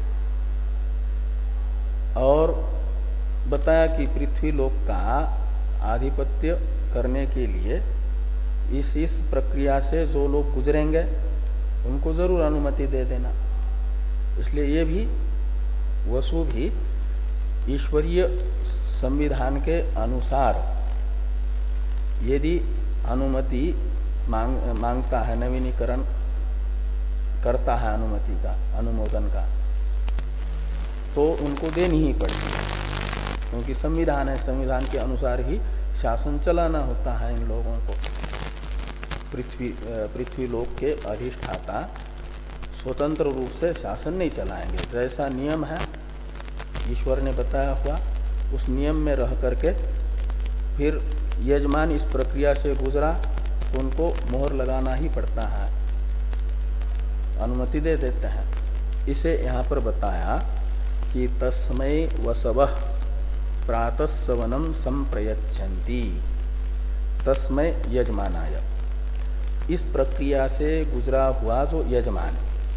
और बताया कि पृथ्वी लोक का आधिपत्य करने के लिए इस इस प्रक्रिया से जो लोग गुजरेंगे उनको जरूर अनुमति दे देना। इसलिए ये भी वसु भी ईश्वरीय संविधान के अनुसार यदि अनुमति मांग, मांगता है, नवीनीकरण करता है अनुमति का, अनुमोदन का, तो उनको देनी ही पड़ती है क्योंकि संविधान है, संविधान के अनुसार ही शासन चलाना होता है इन लोगों को। पृथ्वी पृथ्वी लोक के अधिष्ठाता स्वतंत्र रूप से शासन नहीं चलाएंगे, जैसा नियम है ईश्वर ने बताया हुआ उस नियम में रह करके फिर यजमान इस प्रक्रिया से गुजरा तो उनको मोहर लगाना ही पड़ता है, अनुमति दे देते हैं। इसे यहाँ पर बताया कि तस्मै वसवः प्रातस्सवनम संप्रयच्छन्ति, तस्मै यजमानाय, इस प्रक्रिया से गुजरा हुआ जो यजमान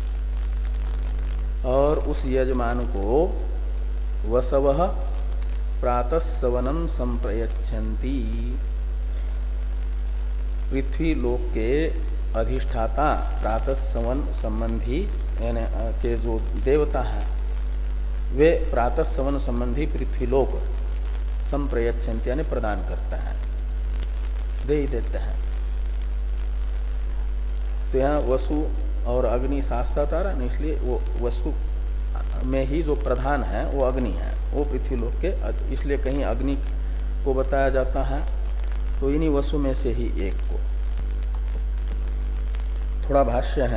और उस यजमान को वसवः प्रातस्सवनम संप्रयच्छन्ति, पृथ्वी लोक के अधिष्ठाता प्रातस्सवन संबंधी यानी के जो देवता हैं वे प्रातस्सवन संबंधी पृथ्वी लोक संप्रयच्छन्ति यानी प्रदान करते हैं, दे ही देते हैं। तो यहाँ वसु और अग्नि साथ साथ आ रहा है, इसलिए वो वसु में ही जो प्रधान है वो अग्नि है, वो पृथ्वी लोक के, इसलिए कहीं अग्नि को बताया जाता है तो इन्हीं वसु में से ही एक को। थोड़ा भाष्य है,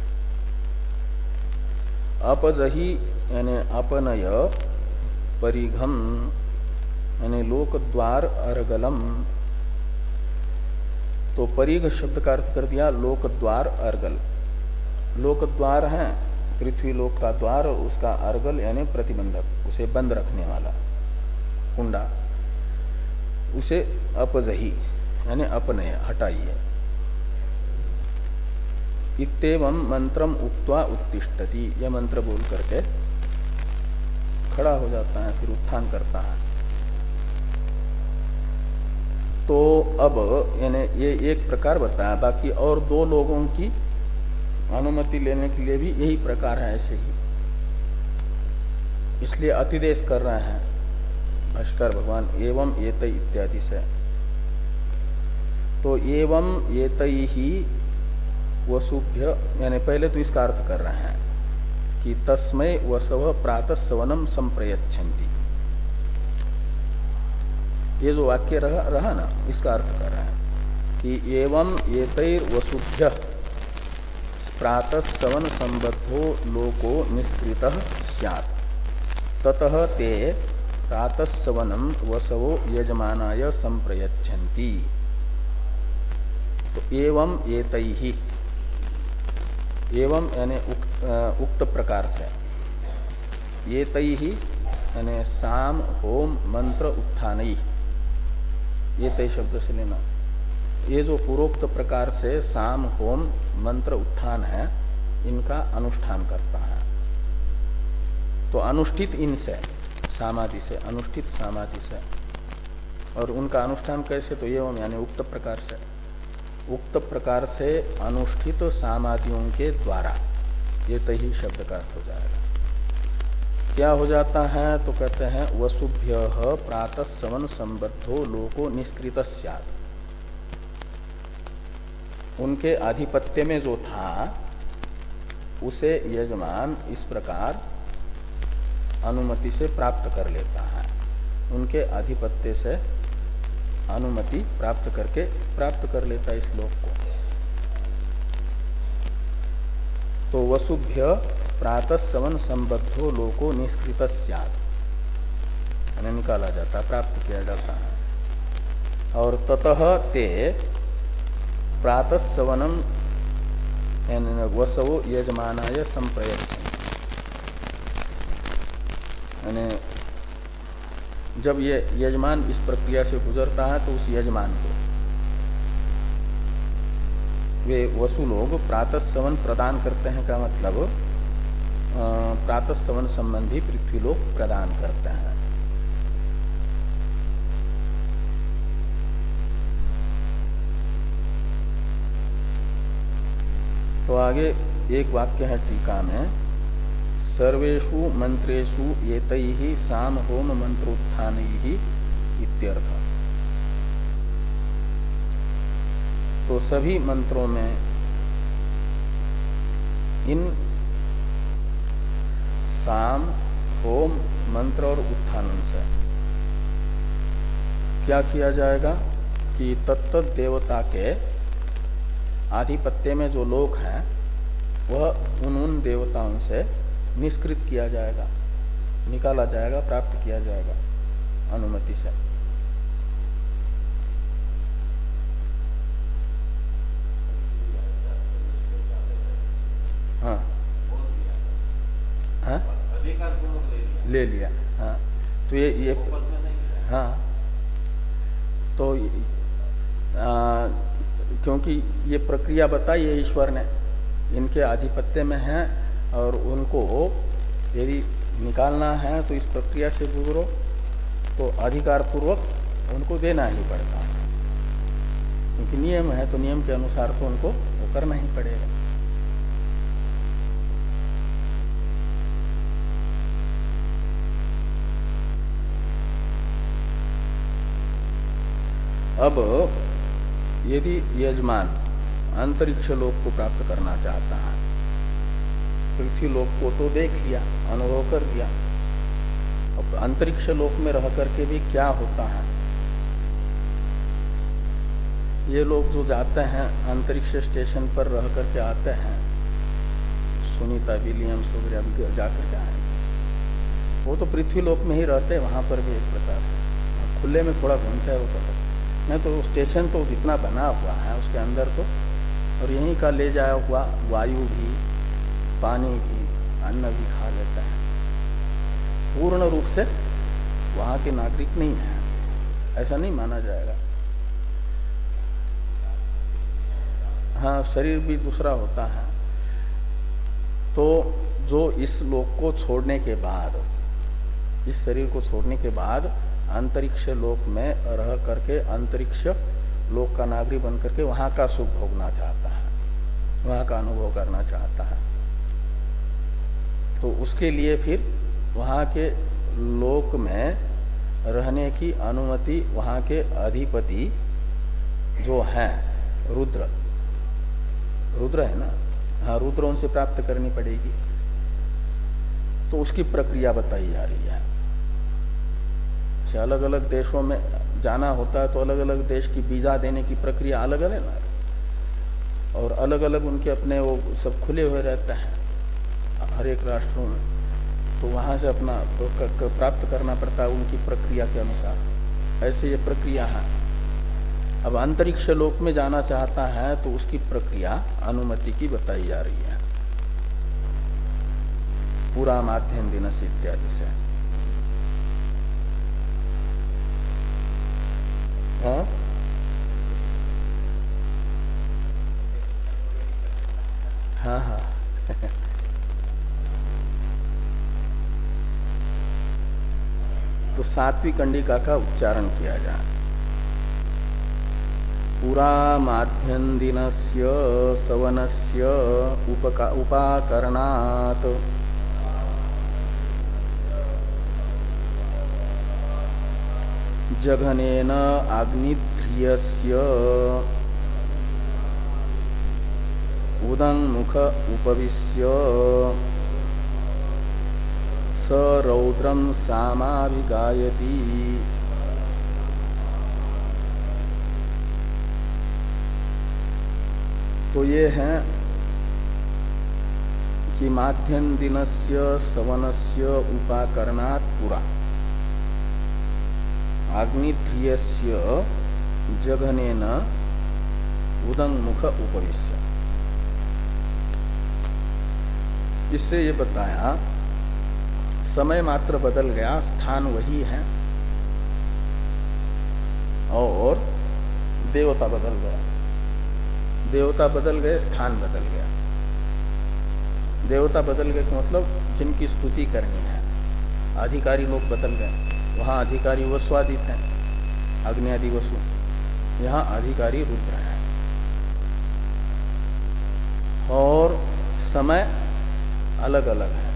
अपजही यानी अपनय परिघम यानी लोक द्वार अर्गलम, तो परिघ शब्द का अर्थ कर दिया लोक द्वार अर्गल। लोक द्वार है पृथ्वी लोक का द्वार और उसका अर्गल यानी प्रतिबंधक, उसे बंद रखने वाला कुंडा, उसे अपजही यानी अपनय हटाइए। इत्येवं मंत्रम उक्त्वा उत्तिष्ठति, यह मंत्र बोल करके खड़ा हो जाता है, फिर उत्थान करता है। तो अब यानी ये एक प्रकार बताया, बाकी और दो लोगों की अनुमति लेने के लिए भी यही प्रकार है ऐसे ही, इसलिए अतिदेश कर रहे हैं भाष्कर भगवान एवं एतै इत्यादि से। तो एवं एतै ही वसुभ्य यानी पहले तो इसका अर्थ कर रहे हैं कि तस्मै वसव प्रातस्सवनम संप्रयच्छन्ति, ये जो वाक्य रहा, रहा ना, इसका अर्थ कर रहा है कि एवं एतैर वसुभ्य प्रातस्सवन संबद्धो लोको निष्कृतः स्यात् ततः ते प्रातस्सवनम वसवो यजमानाय संप्रयच्छन्ति। तो एवं एतैहि, एवं यानी उक्त, उक्त प्रकार से, एतैहि यानी साम होम मंत्र उत्थानै, एतै शब्द से लेना, ये जो पूर्वोक्त प्रकार से साम होम मंत्र उत्थान है, इनका अनुष्ठान करता है। तो अनुष्ठित इनसे सामादि से, अनुष्ठित सामादि से, और उनका अनुष्ठान कैसे, तो एवं यानी उक्त प्रकार से, उक्त प्रकार से अनुष्ठित सामादियों के द्वारा, ये तही शब्द का अर्थ हो जाएगा। क्या हो जाता है, तो कहते हैं वसुभ्य प्रातः सवन संबद्धो लोको निष्कृत स्यात्। उनके आधिपत्य में जो था उसे यजमान इस प्रकार अनुमति से प्राप्त कर लेता है, उनके आधिपत्य से अनुमति प्राप्त करके प्राप्त कर लेता है इस लोक को। तो वसुभ्य प्रातः सवन संबद्धो लोको निष्कृत स्यात्, निकाला जाता है, प्राप्त किया जाता है। और ततः ते प्रातः सवनम वसवो यजमानाय संप्रयच्छन्ति। यानी जब ये यजमान इस प्रक्रिया से गुजरता है तो उस यजमान को वे वसु लोग प्रातः सवन प्रदान करते हैं, का मतलब प्रातः सवन संबंधी पृथ्वी लोग प्रदान करते हैं। तो आगे एक वाक्य है टीका में, सर्वेषु मंत्रेषु एतैहि साम होम मंत्रोत्थानैहि इत्यर्थ। तो सभी मंत्रों में इन साम होम मंत्र और उत्थानन से क्या किया जाएगा कि तत्त देवता के आधिपत्य में जो लोक हैं वह उन उन देवताओं से निष्कृत किया जाएगा, निकाला जाएगा, प्राप्त किया जाएगा अनुमति से। हाँ हाँ ले लिया। हाँ तो ये ये हाँ तो आ, क्योंकि ये प्रक्रिया बताई है ईश्वर ने, इनके आधिपत्य में है और उनको यदि निकालना है तो इस प्रक्रिया से गुजरो, तो अधिकार पूर्वक उनको देना ही पड़ता है, क्योंकि नियम है, तो नियम के अनुसार तो उनको वो करना ही पड़ेगा। अब यदि यजमान अंतरिक्ष लोक को प्राप्त करना चाहता है, पृथ्वी लोक को तो देख लिया, अनुभव कर लिया, अब अंतरिक्ष लोक में रह करके भी क्या होता है। ये लोग जो जाते हैं अंतरिक्ष स्टेशन पर रह करके आते हैं, सुनीता विलियम्स वगैरह भी जाकर के आए, वो तो पृथ्वी लोक में ही रहते हैं, वहां पर भी एक प्रकार से खुले में थोड़ा घूमता है होता है, नहीं तो स्टेशन तो जितना बना हुआ है उसके अंदर तो, और यहीं का ले जाया हुआ वायु भी, पानी भी, अन्न भी खा लेता है, पूर्ण रूप से वहां के नागरिक नहीं है, ऐसा नहीं माना जाएगा। हाँ, शरीर भी दूसरा होता है। तो जो इस लोक को छोड़ने के बाद, इस शरीर को छोड़ने के बाद अंतरिक्ष लोक में रह करके अंतरिक्ष लोक का नागरिक बन करके वहां का सुख भोगना चाहता है, वहां का अनुभव करना चाहता है, तो उसके लिए फिर वहां के लोक में रहने की अनुमति वहां के अधिपति जो हैं रुद्र, रुद्र है ना, हाँ, रुद्रों से प्राप्त करनी पड़ेगी। तो उसकी प्रक्रिया बताई जा रही है। अलग अलग देशों में जाना होता है तो अलग अलग देश की वीजा देने की प्रक्रिया अलग अलग है ना, और अलग अलग उनके अपने वो सब खुले हुए रहते हैं हर एक राष्ट्रों में, तो वहां से अपना प्राप्त करना पड़ता है उनकी प्रक्रिया के अनुसार। ऐसे ये प्रक्रिया है। अब अंतरिक्ष लोक में जाना चाहता है तो उसकी प्रक्रिया अनुमति की बताई जा रही है, पूरा माध्यम दिनस इत्यादि से। हाँ? सात्विक कंडिका का उच्चारण किया जाए। पुरा माध्यन्दिनस्य सवनस्य उपका उपाकरणात् जघनेन आग्निध्रियस्य उदङ्मुख उपविश्य स रौद्रं सामाभिगायति। तो ये है कि माध्यम दिनस्य सवनस्य उपाकरणात् पुरा आग्निध्रियस्य जघनेन उदङ्मुख उपविश्य। इससे ये बताया समय मात्र बदल गया, स्थान वही है, और देवता बदल गया। देवता बदल गए, स्थान बदल गया। देवता बदल गए का मतलब जिनकी स्तुति करनी है। अधिकारी लोग बदल गए, वहां अधिकारी वसुआदित है, अग्नि आदि वसु, यहाँ अधिकारी रुद्र है। और समय अलग अलग है।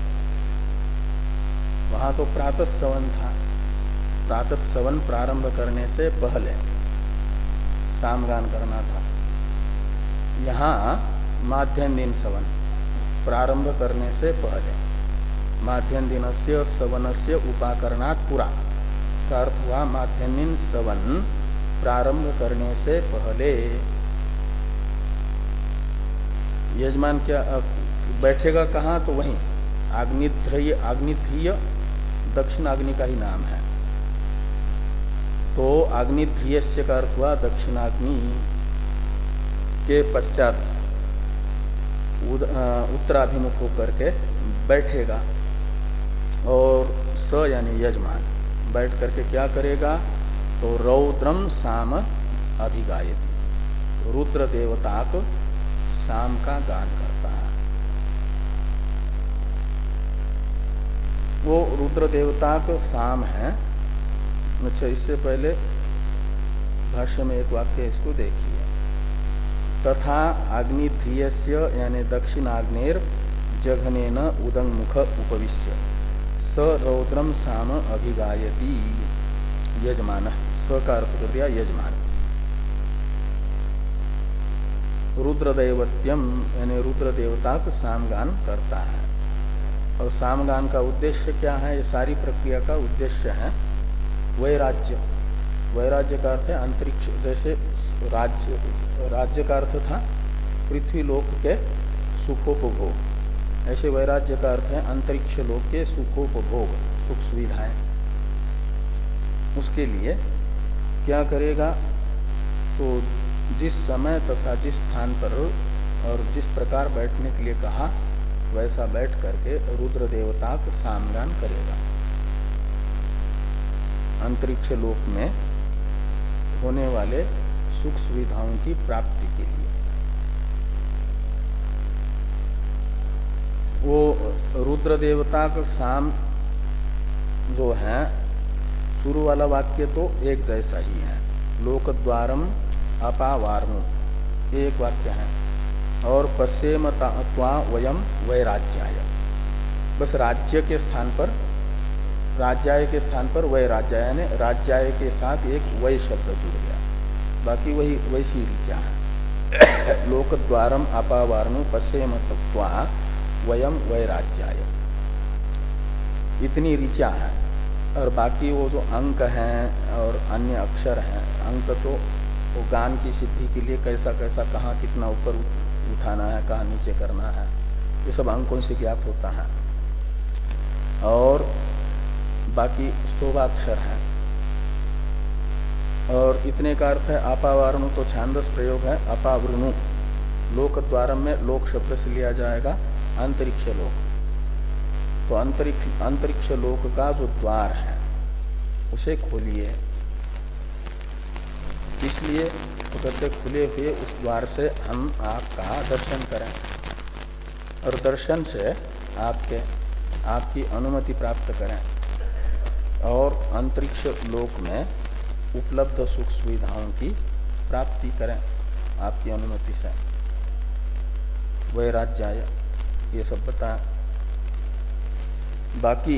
वहां तो प्रातः सवन था, प्रातः सवन प्रारंभ करने से पहले सामगान करना था। यहाँ माध्यम दिन सवन प्रारंभ करने से पहले, माध्यम दिनस्य सवनस्य उपाकरणात् पुरा का अर्थ हुआ माध्यम दिन सवन प्रारंभ करने से पहले यजमान क्या बैठेगा कहाँ? तो वहीं आग्निध्रिय। आग्निध्रिय दक्षिण अग्नि का ही नाम है। तो आग्निध्रियस्य का अर्थ हुआ दक्षिणाग्नि के पश्चात उत्तराभिमुख होकर के बैठेगा। और स यानी यजमान बैठ करके क्या करेगा? तो रौद्रम साम अभिगायति, रुद्र देवता को साम का गान करता है। वो रुद्र देवता को साम है। अच्छा, इससे पहले भाष्य में एक वाक्य इसको देखिए। तथा आग्निध्रियस्य यानी दक्षिणाग्नेर जघनेन उदङ्मुख उपविश्य स रौद्रम साम अभिगायति यजमान। स्व का अर्थ कर दिया यजमान। रुद्रदैवत्यम यानी रुद्र देवता को सामगान करता है। और सामगान का उद्देश्य क्या है? ये सारी प्रक्रिया का उद्देश्य है वैराज्य। वैराज्य का अर्थ है अंतरिक्ष। जैसे राज्य, राज्य का अर्थ था पृथ्वी लोक के सुखोपभोग, ऐसे वैराज्य का अर्थ है अंतरिक्ष लोक के सुखोपभोग, सुख सुविधाएं। उसके लिए क्या करेगा? तो जिस समय तथा जिस स्थान पर और जिस प्रकार बैठने के लिए कहा वैसा बैठ करके रुद्र देवता को सामगान करेगा। अंतरिक्ष लोक में होने वाले सुख सुविधाओं की प्राप्ति के लिए। वो रुद्र देवता का साम जो है, शुरू वाला वाक्य तो एक जैसा ही है, लोकद्वारम अपावारमु, एक वाक्य है। और पश्येम त्वा वयम वैराज्याय, बस राज्य के स्थान पर, राज्याय के स्थान पर वैराज्याय, यानी राज्याय के साथ एक वै शब्द जुड़ गया, बाकी वही वैसी ऋचा है। लोकद्वारम अपावारमु पश्येम त्वा वयम वैराज्याय, इतनी ऋचा है। और बाकी वो जो अंक हैं और अन्य अक्षर हैं, अंक तो वो गान की सिद्धि के लिए कैसा कैसा कहाँ कितना ऊपर उठाना है, कहाँ नीचे करना है, ये सब अंकों से ज्ञात होता है। और बाकी स्तोभाक्षर हैं। और इतने का अर्थ है अपावारणु, तो छांदस प्रयोग है अपावृणु। लोक द्वारम में लोक शब्द से लिया जाएगा अंतरिक्ष लोक। तो अंतरिक्ष अंतरिक्ष लोक का जो द्वार है उसे खोलिए, इसलिए तो कहते खुले हुए उस द्वार से हम आपका दर्शन करें, और दर्शन से आपके आपकी अनुमति प्राप्त करें। और अंतरिक्ष लोक में उपलब्ध सुख सुविधाओं की प्राप्ति करें आपकी अनुमति से। वैराज्याय ये सब बताया। बाकी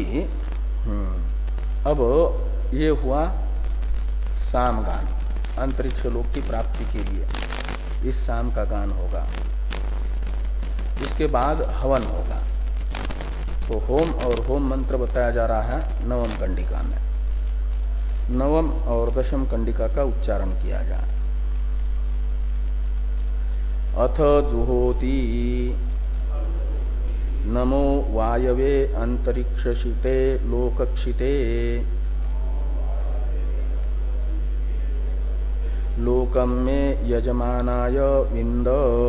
अब ये हुआ सामगान, अंतरिक्ष लोक की प्राप्ति के लिए इस साम का गान होगा। इसके बाद हवन होगा। तो होम और होम मंत्र बताया जा रहा है नवम कंडिका में। नवम और दशम कंडिका का उच्चारण किया जाए। अथ जुहोति नमो वायवे अंतरिक्षशिते लोकक्षिते लोकम में यजमानाय विंद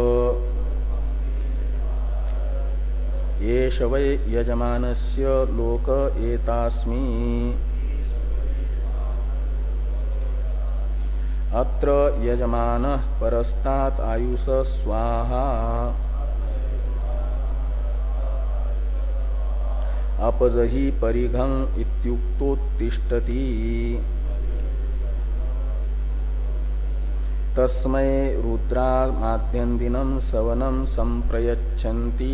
येष वै यजमानस्य लोक एतास्मि अत्र यजमानः परस्तात् आयुष स्वाहा अपजहि परिघं इत्युक्तोत्तिष्ठति तस्मै रुद्रा माध्यन्दिनं सवनं संप्रयच्छन्ति।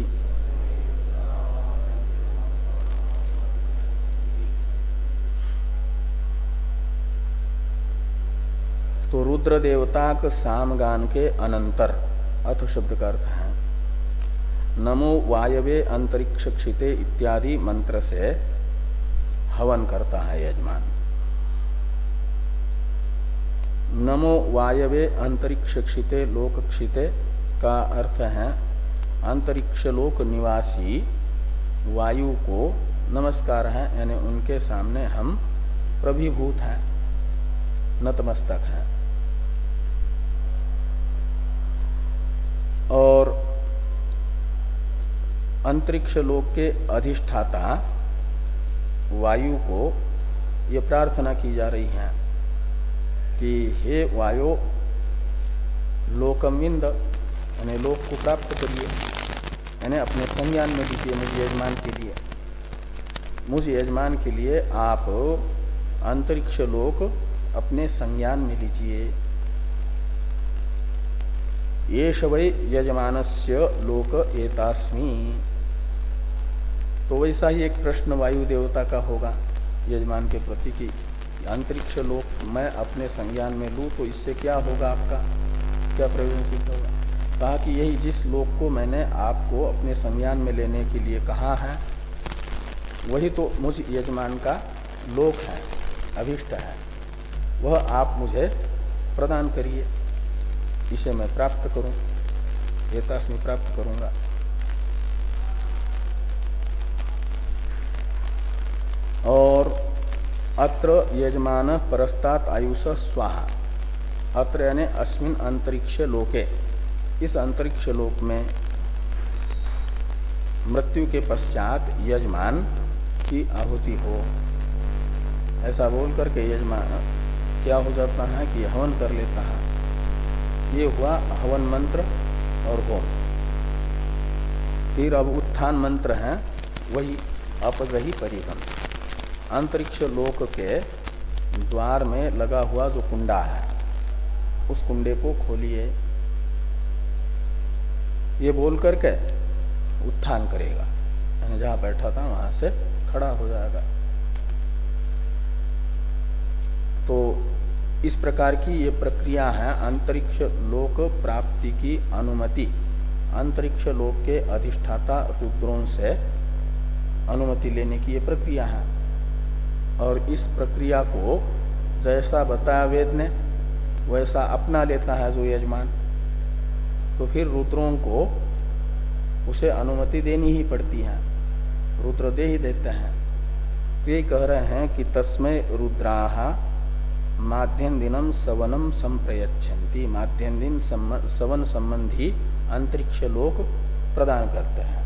तो रुद्र देवता के सामगान के अनंतर अथ शब्द का अर्थ है नमो वायवे अंतरिक्ष क्षिते इत्यादि मंत्र से हवन करता है यजमान। नमो वायवे अंतरिक्ष क्षिते लोक क्षिते का अर्थ है अंतरिक्ष लोक निवासी वायु को नमस्कार है, यानी उनके सामने हम प्रभिभूत हैं, नतमस्तक हैं। और अंतरिक्ष लोक के अधिष्ठाता वायु को ये प्रार्थना की जा रही है कि हे वायु लोकमिंद, यानी लोक को प्राप्त करिए, यानी अपने संज्ञान में दीजिए मुझे यजमान के लिए। मुझे यजमान के लिए आप अंतरिक्ष लोक अपने संज्ञान में लीजिए। येष वै यजमानस्य लोक एतास्मि। तो वैसा ही एक प्रश्न वायु देवता का होगा यजमान के प्रति कि अंतरिक्ष लोक मैं अपने संज्ञान में लूँ तो इससे क्या होगा, आपका क्या प्रयोजन सिद्ध होगा। कहा कि यही जिस लोक को मैंने आपको अपने संज्ञान में लेने के लिए कहा है वही तो मुझ यजमान का लोक है, अभिष्ट है, वह आप मुझे प्रदान करिए, इसे मैं प्राप्त करूं, एतास्मि प्राप्त करूंगा। और अत्र यजमान परस्तात् आयुष स्वाहा, अत्र यानी अस्मिन् अंतरिक्ष लोके, इस अंतरिक्ष लोक में मृत्यु के पश्चात यजमान की आहुति हो, ऐसा बोल करके यजमान क्या हो जाता है कि हवन कर लेता है। ये हुआ हवन मंत्र और होम। फिर अब उत्थान मंत्र है वही अपजहि परिगम। अंतरिक्ष लोक के द्वार में लगा हुआ जो कुंडा है उस कुंडे को खोलिए, ये बोल करके उत्थान करेगा, यानी जहां बैठा था वहां से खड़ा हो जाएगा। तो इस प्रकार की ये प्रक्रिया है अंतरिक्ष लोक प्राप्ति की अनुमति, अंतरिक्ष लोक के अधिष्ठाता रुद्रों से अनुमति लेने की ये प्रक्रिया है। और इस प्रक्रिया को जैसा बताया वेद ने वैसा अपना लेता है जो यजमान, तो फिर रुद्रों को उसे अनुमति देनी ही पड़ती है, रुद्र दे ही देते हैं। तो ये कह रहे हैं कि तस्मै रुद्राः माध्यम दिनम सवनम संप्रयच्छन्ति, माध्यम दिन सवन संबंधी अंतरिक्ष लोक प्रदान करते हैं।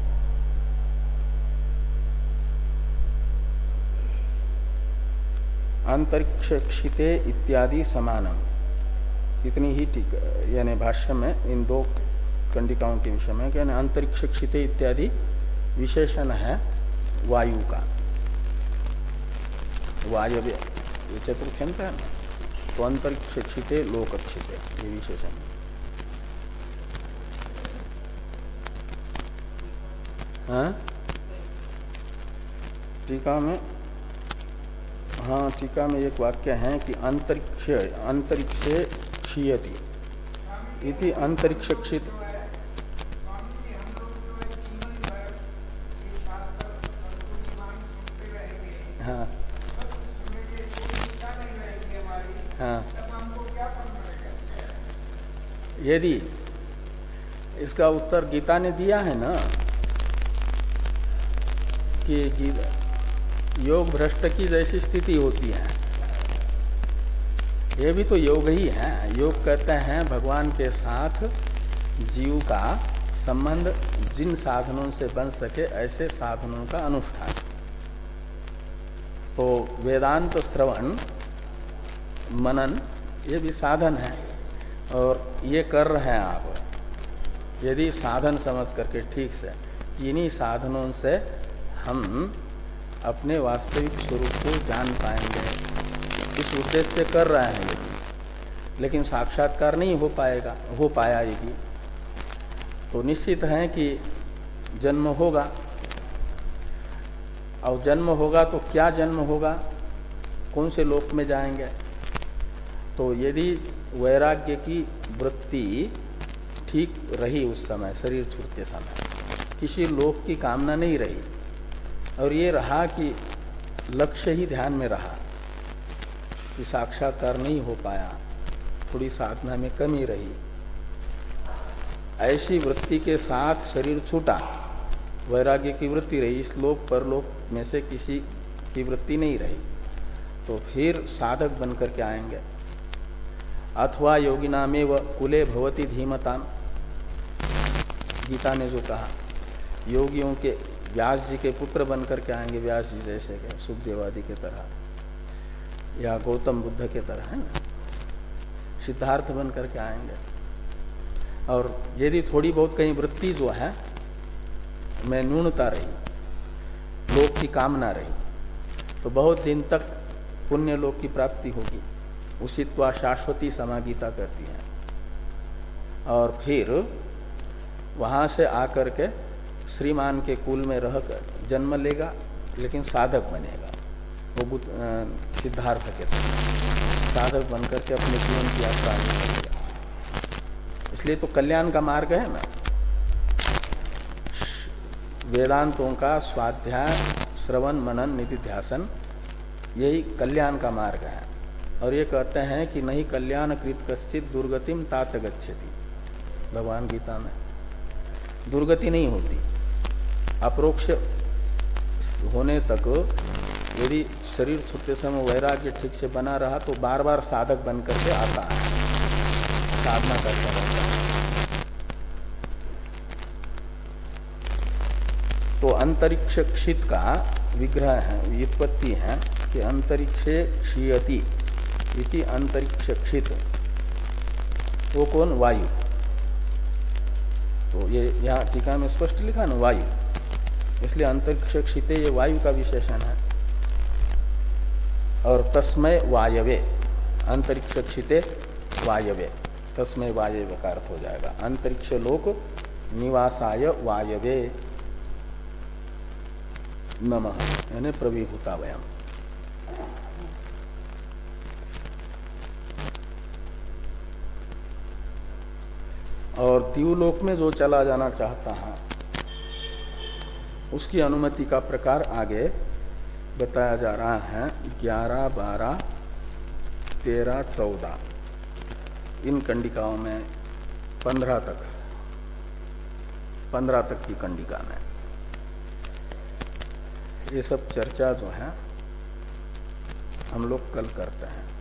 अंतरिक्ष क्षिते इत्यादि समानम, इतनी ही ठीक यानी भाष्य में इन दो कंडिकाओं के विषय में यानी अंतरिक्ष क्षिते इत्यादि विशेषण है वायु का। वायव्य, ये चतुर्थ्यंत है ना, तो अंतरिक्ष क्षिते लोकक्षिते, ये विशेषण है। टीका में, हाँ टीका में एक वाक्य है कि अंतरिक्ष अंतरिक्षे क्षीयति इति अंतरिक्ष क्षित। हाँ हाँ, यदि इसका उत्तर गीता ने दिया है ना कि योग भ्रष्ट की जैसी स्थिति होती है, ये भी तो योग ही है। योग कहते हैं भगवान के साथ जीव का संबंध जिन साधनों से बन सके ऐसे साधनों का अनुष्ठान। तो वेदांत श्रवण मनन ये भी साधन है, और ये कर रहे हैं आप यदि साधन समझ करके ठीक से, इन्हीं साधनों से हम अपने वास्तविक स्वरूप को जान पाएंगे, इस उद्देश्य से कर रहे हैं यदि, लेकिन साक्षात्कार नहीं हो पाएगा, हो पाया यदि, तो निश्चित है कि जन्म होगा। और जन्म होगा तो क्या जन्म होगा, कौन से लोक में जाएंगे। तो यदि वैराग्य की वृत्ति ठीक रही उस समय, शरीर छूटते समय किसी लोक की कामना नहीं रही, और ये रहा कि लक्ष्य ही ध्यान में रहा, कि साक्षात्कार नहीं हो पाया, थोड़ी साधना में कमी रही, ऐसी वृत्ति के साथ शरीर छूटा, वैराग्य की वृत्ति रही, इस लोक परलोक में से किसी की वृत्ति नहीं रही, तो फिर साधक बनकर के आएंगे। अथवा योगिनामेव कुले भवति धीमताम, गीता ने जो कहा, योगियों के व्यास जी के पुत्र बनकर के आएंगे, व्यास जी जैसे के, सुखदेवादि के तरह, या गौतम बुद्ध के तरह, है ना, सिद्धार्थ बनकर के आएंगे। और यदि थोड़ी बहुत कहीं वृत्ति जो है में न्यूनता रही, लोक की कामना रही, तो बहुत दिन तक पुण्य लोक की प्राप्ति होगी, उसित्वा शाश्वती समागीता करती है, और फिर वहां से आकर के श्रीमान के कुल में रहकर जन्म लेगा, लेकिन साधक बनेगा, वो सिद्धार्थ के तरह साधक बनकर के अपने जीवन की यात्रा करेगा। इसलिए तो कल्याण का मार्ग है ना, वेदांतों का स्वाध्याय श्रवण मनन निधिध्यासन, यही कल्याण का मार्ग है। और ये कहते हैं कि नहीं कल्याण कृत कश्चित दुर्गतिम तात गच्छति, भगवान गीता में दुर्गति नहीं होती, अपरोक्ष होने तक यदि शरीर छूटते समय वैराग्य ठीक से बना रहा तो बार बार साधक बन करके आता है, साधना करता रहता है। तो अंतरिक्ष क्षित का विग्रह है, व्युत्पत्ति है कि अंतरिक्षे क्षीयति इति अंतरिक्ष क्षित, वो कौन, वायु। तो ये यहाँ टीका में स्पष्ट लिखा ना, वायु, इसलिए अंतरिक्ष क्षिते ये वायु का विशेषण है। और तस्मय वायवे, अंतरिक्ष क्षिते वायवे, तस्मय वायवे का अर्थ हो जाएगा अंतरिक्ष लोक निवासाय वायवे नमः, यानी प्रविभूतावयम। और द्यूलोक में जो चला जाना चाहता है उसकी अनुमति का प्रकार आगे बताया जा रहा है। ग्यारह, बारह, तेरह, चौदह इन कंडिकाओं में, पंद्रह तक पंद्रह तक की कंडिका में ये सब चर्चा जो है हम लोग कल करते हैं।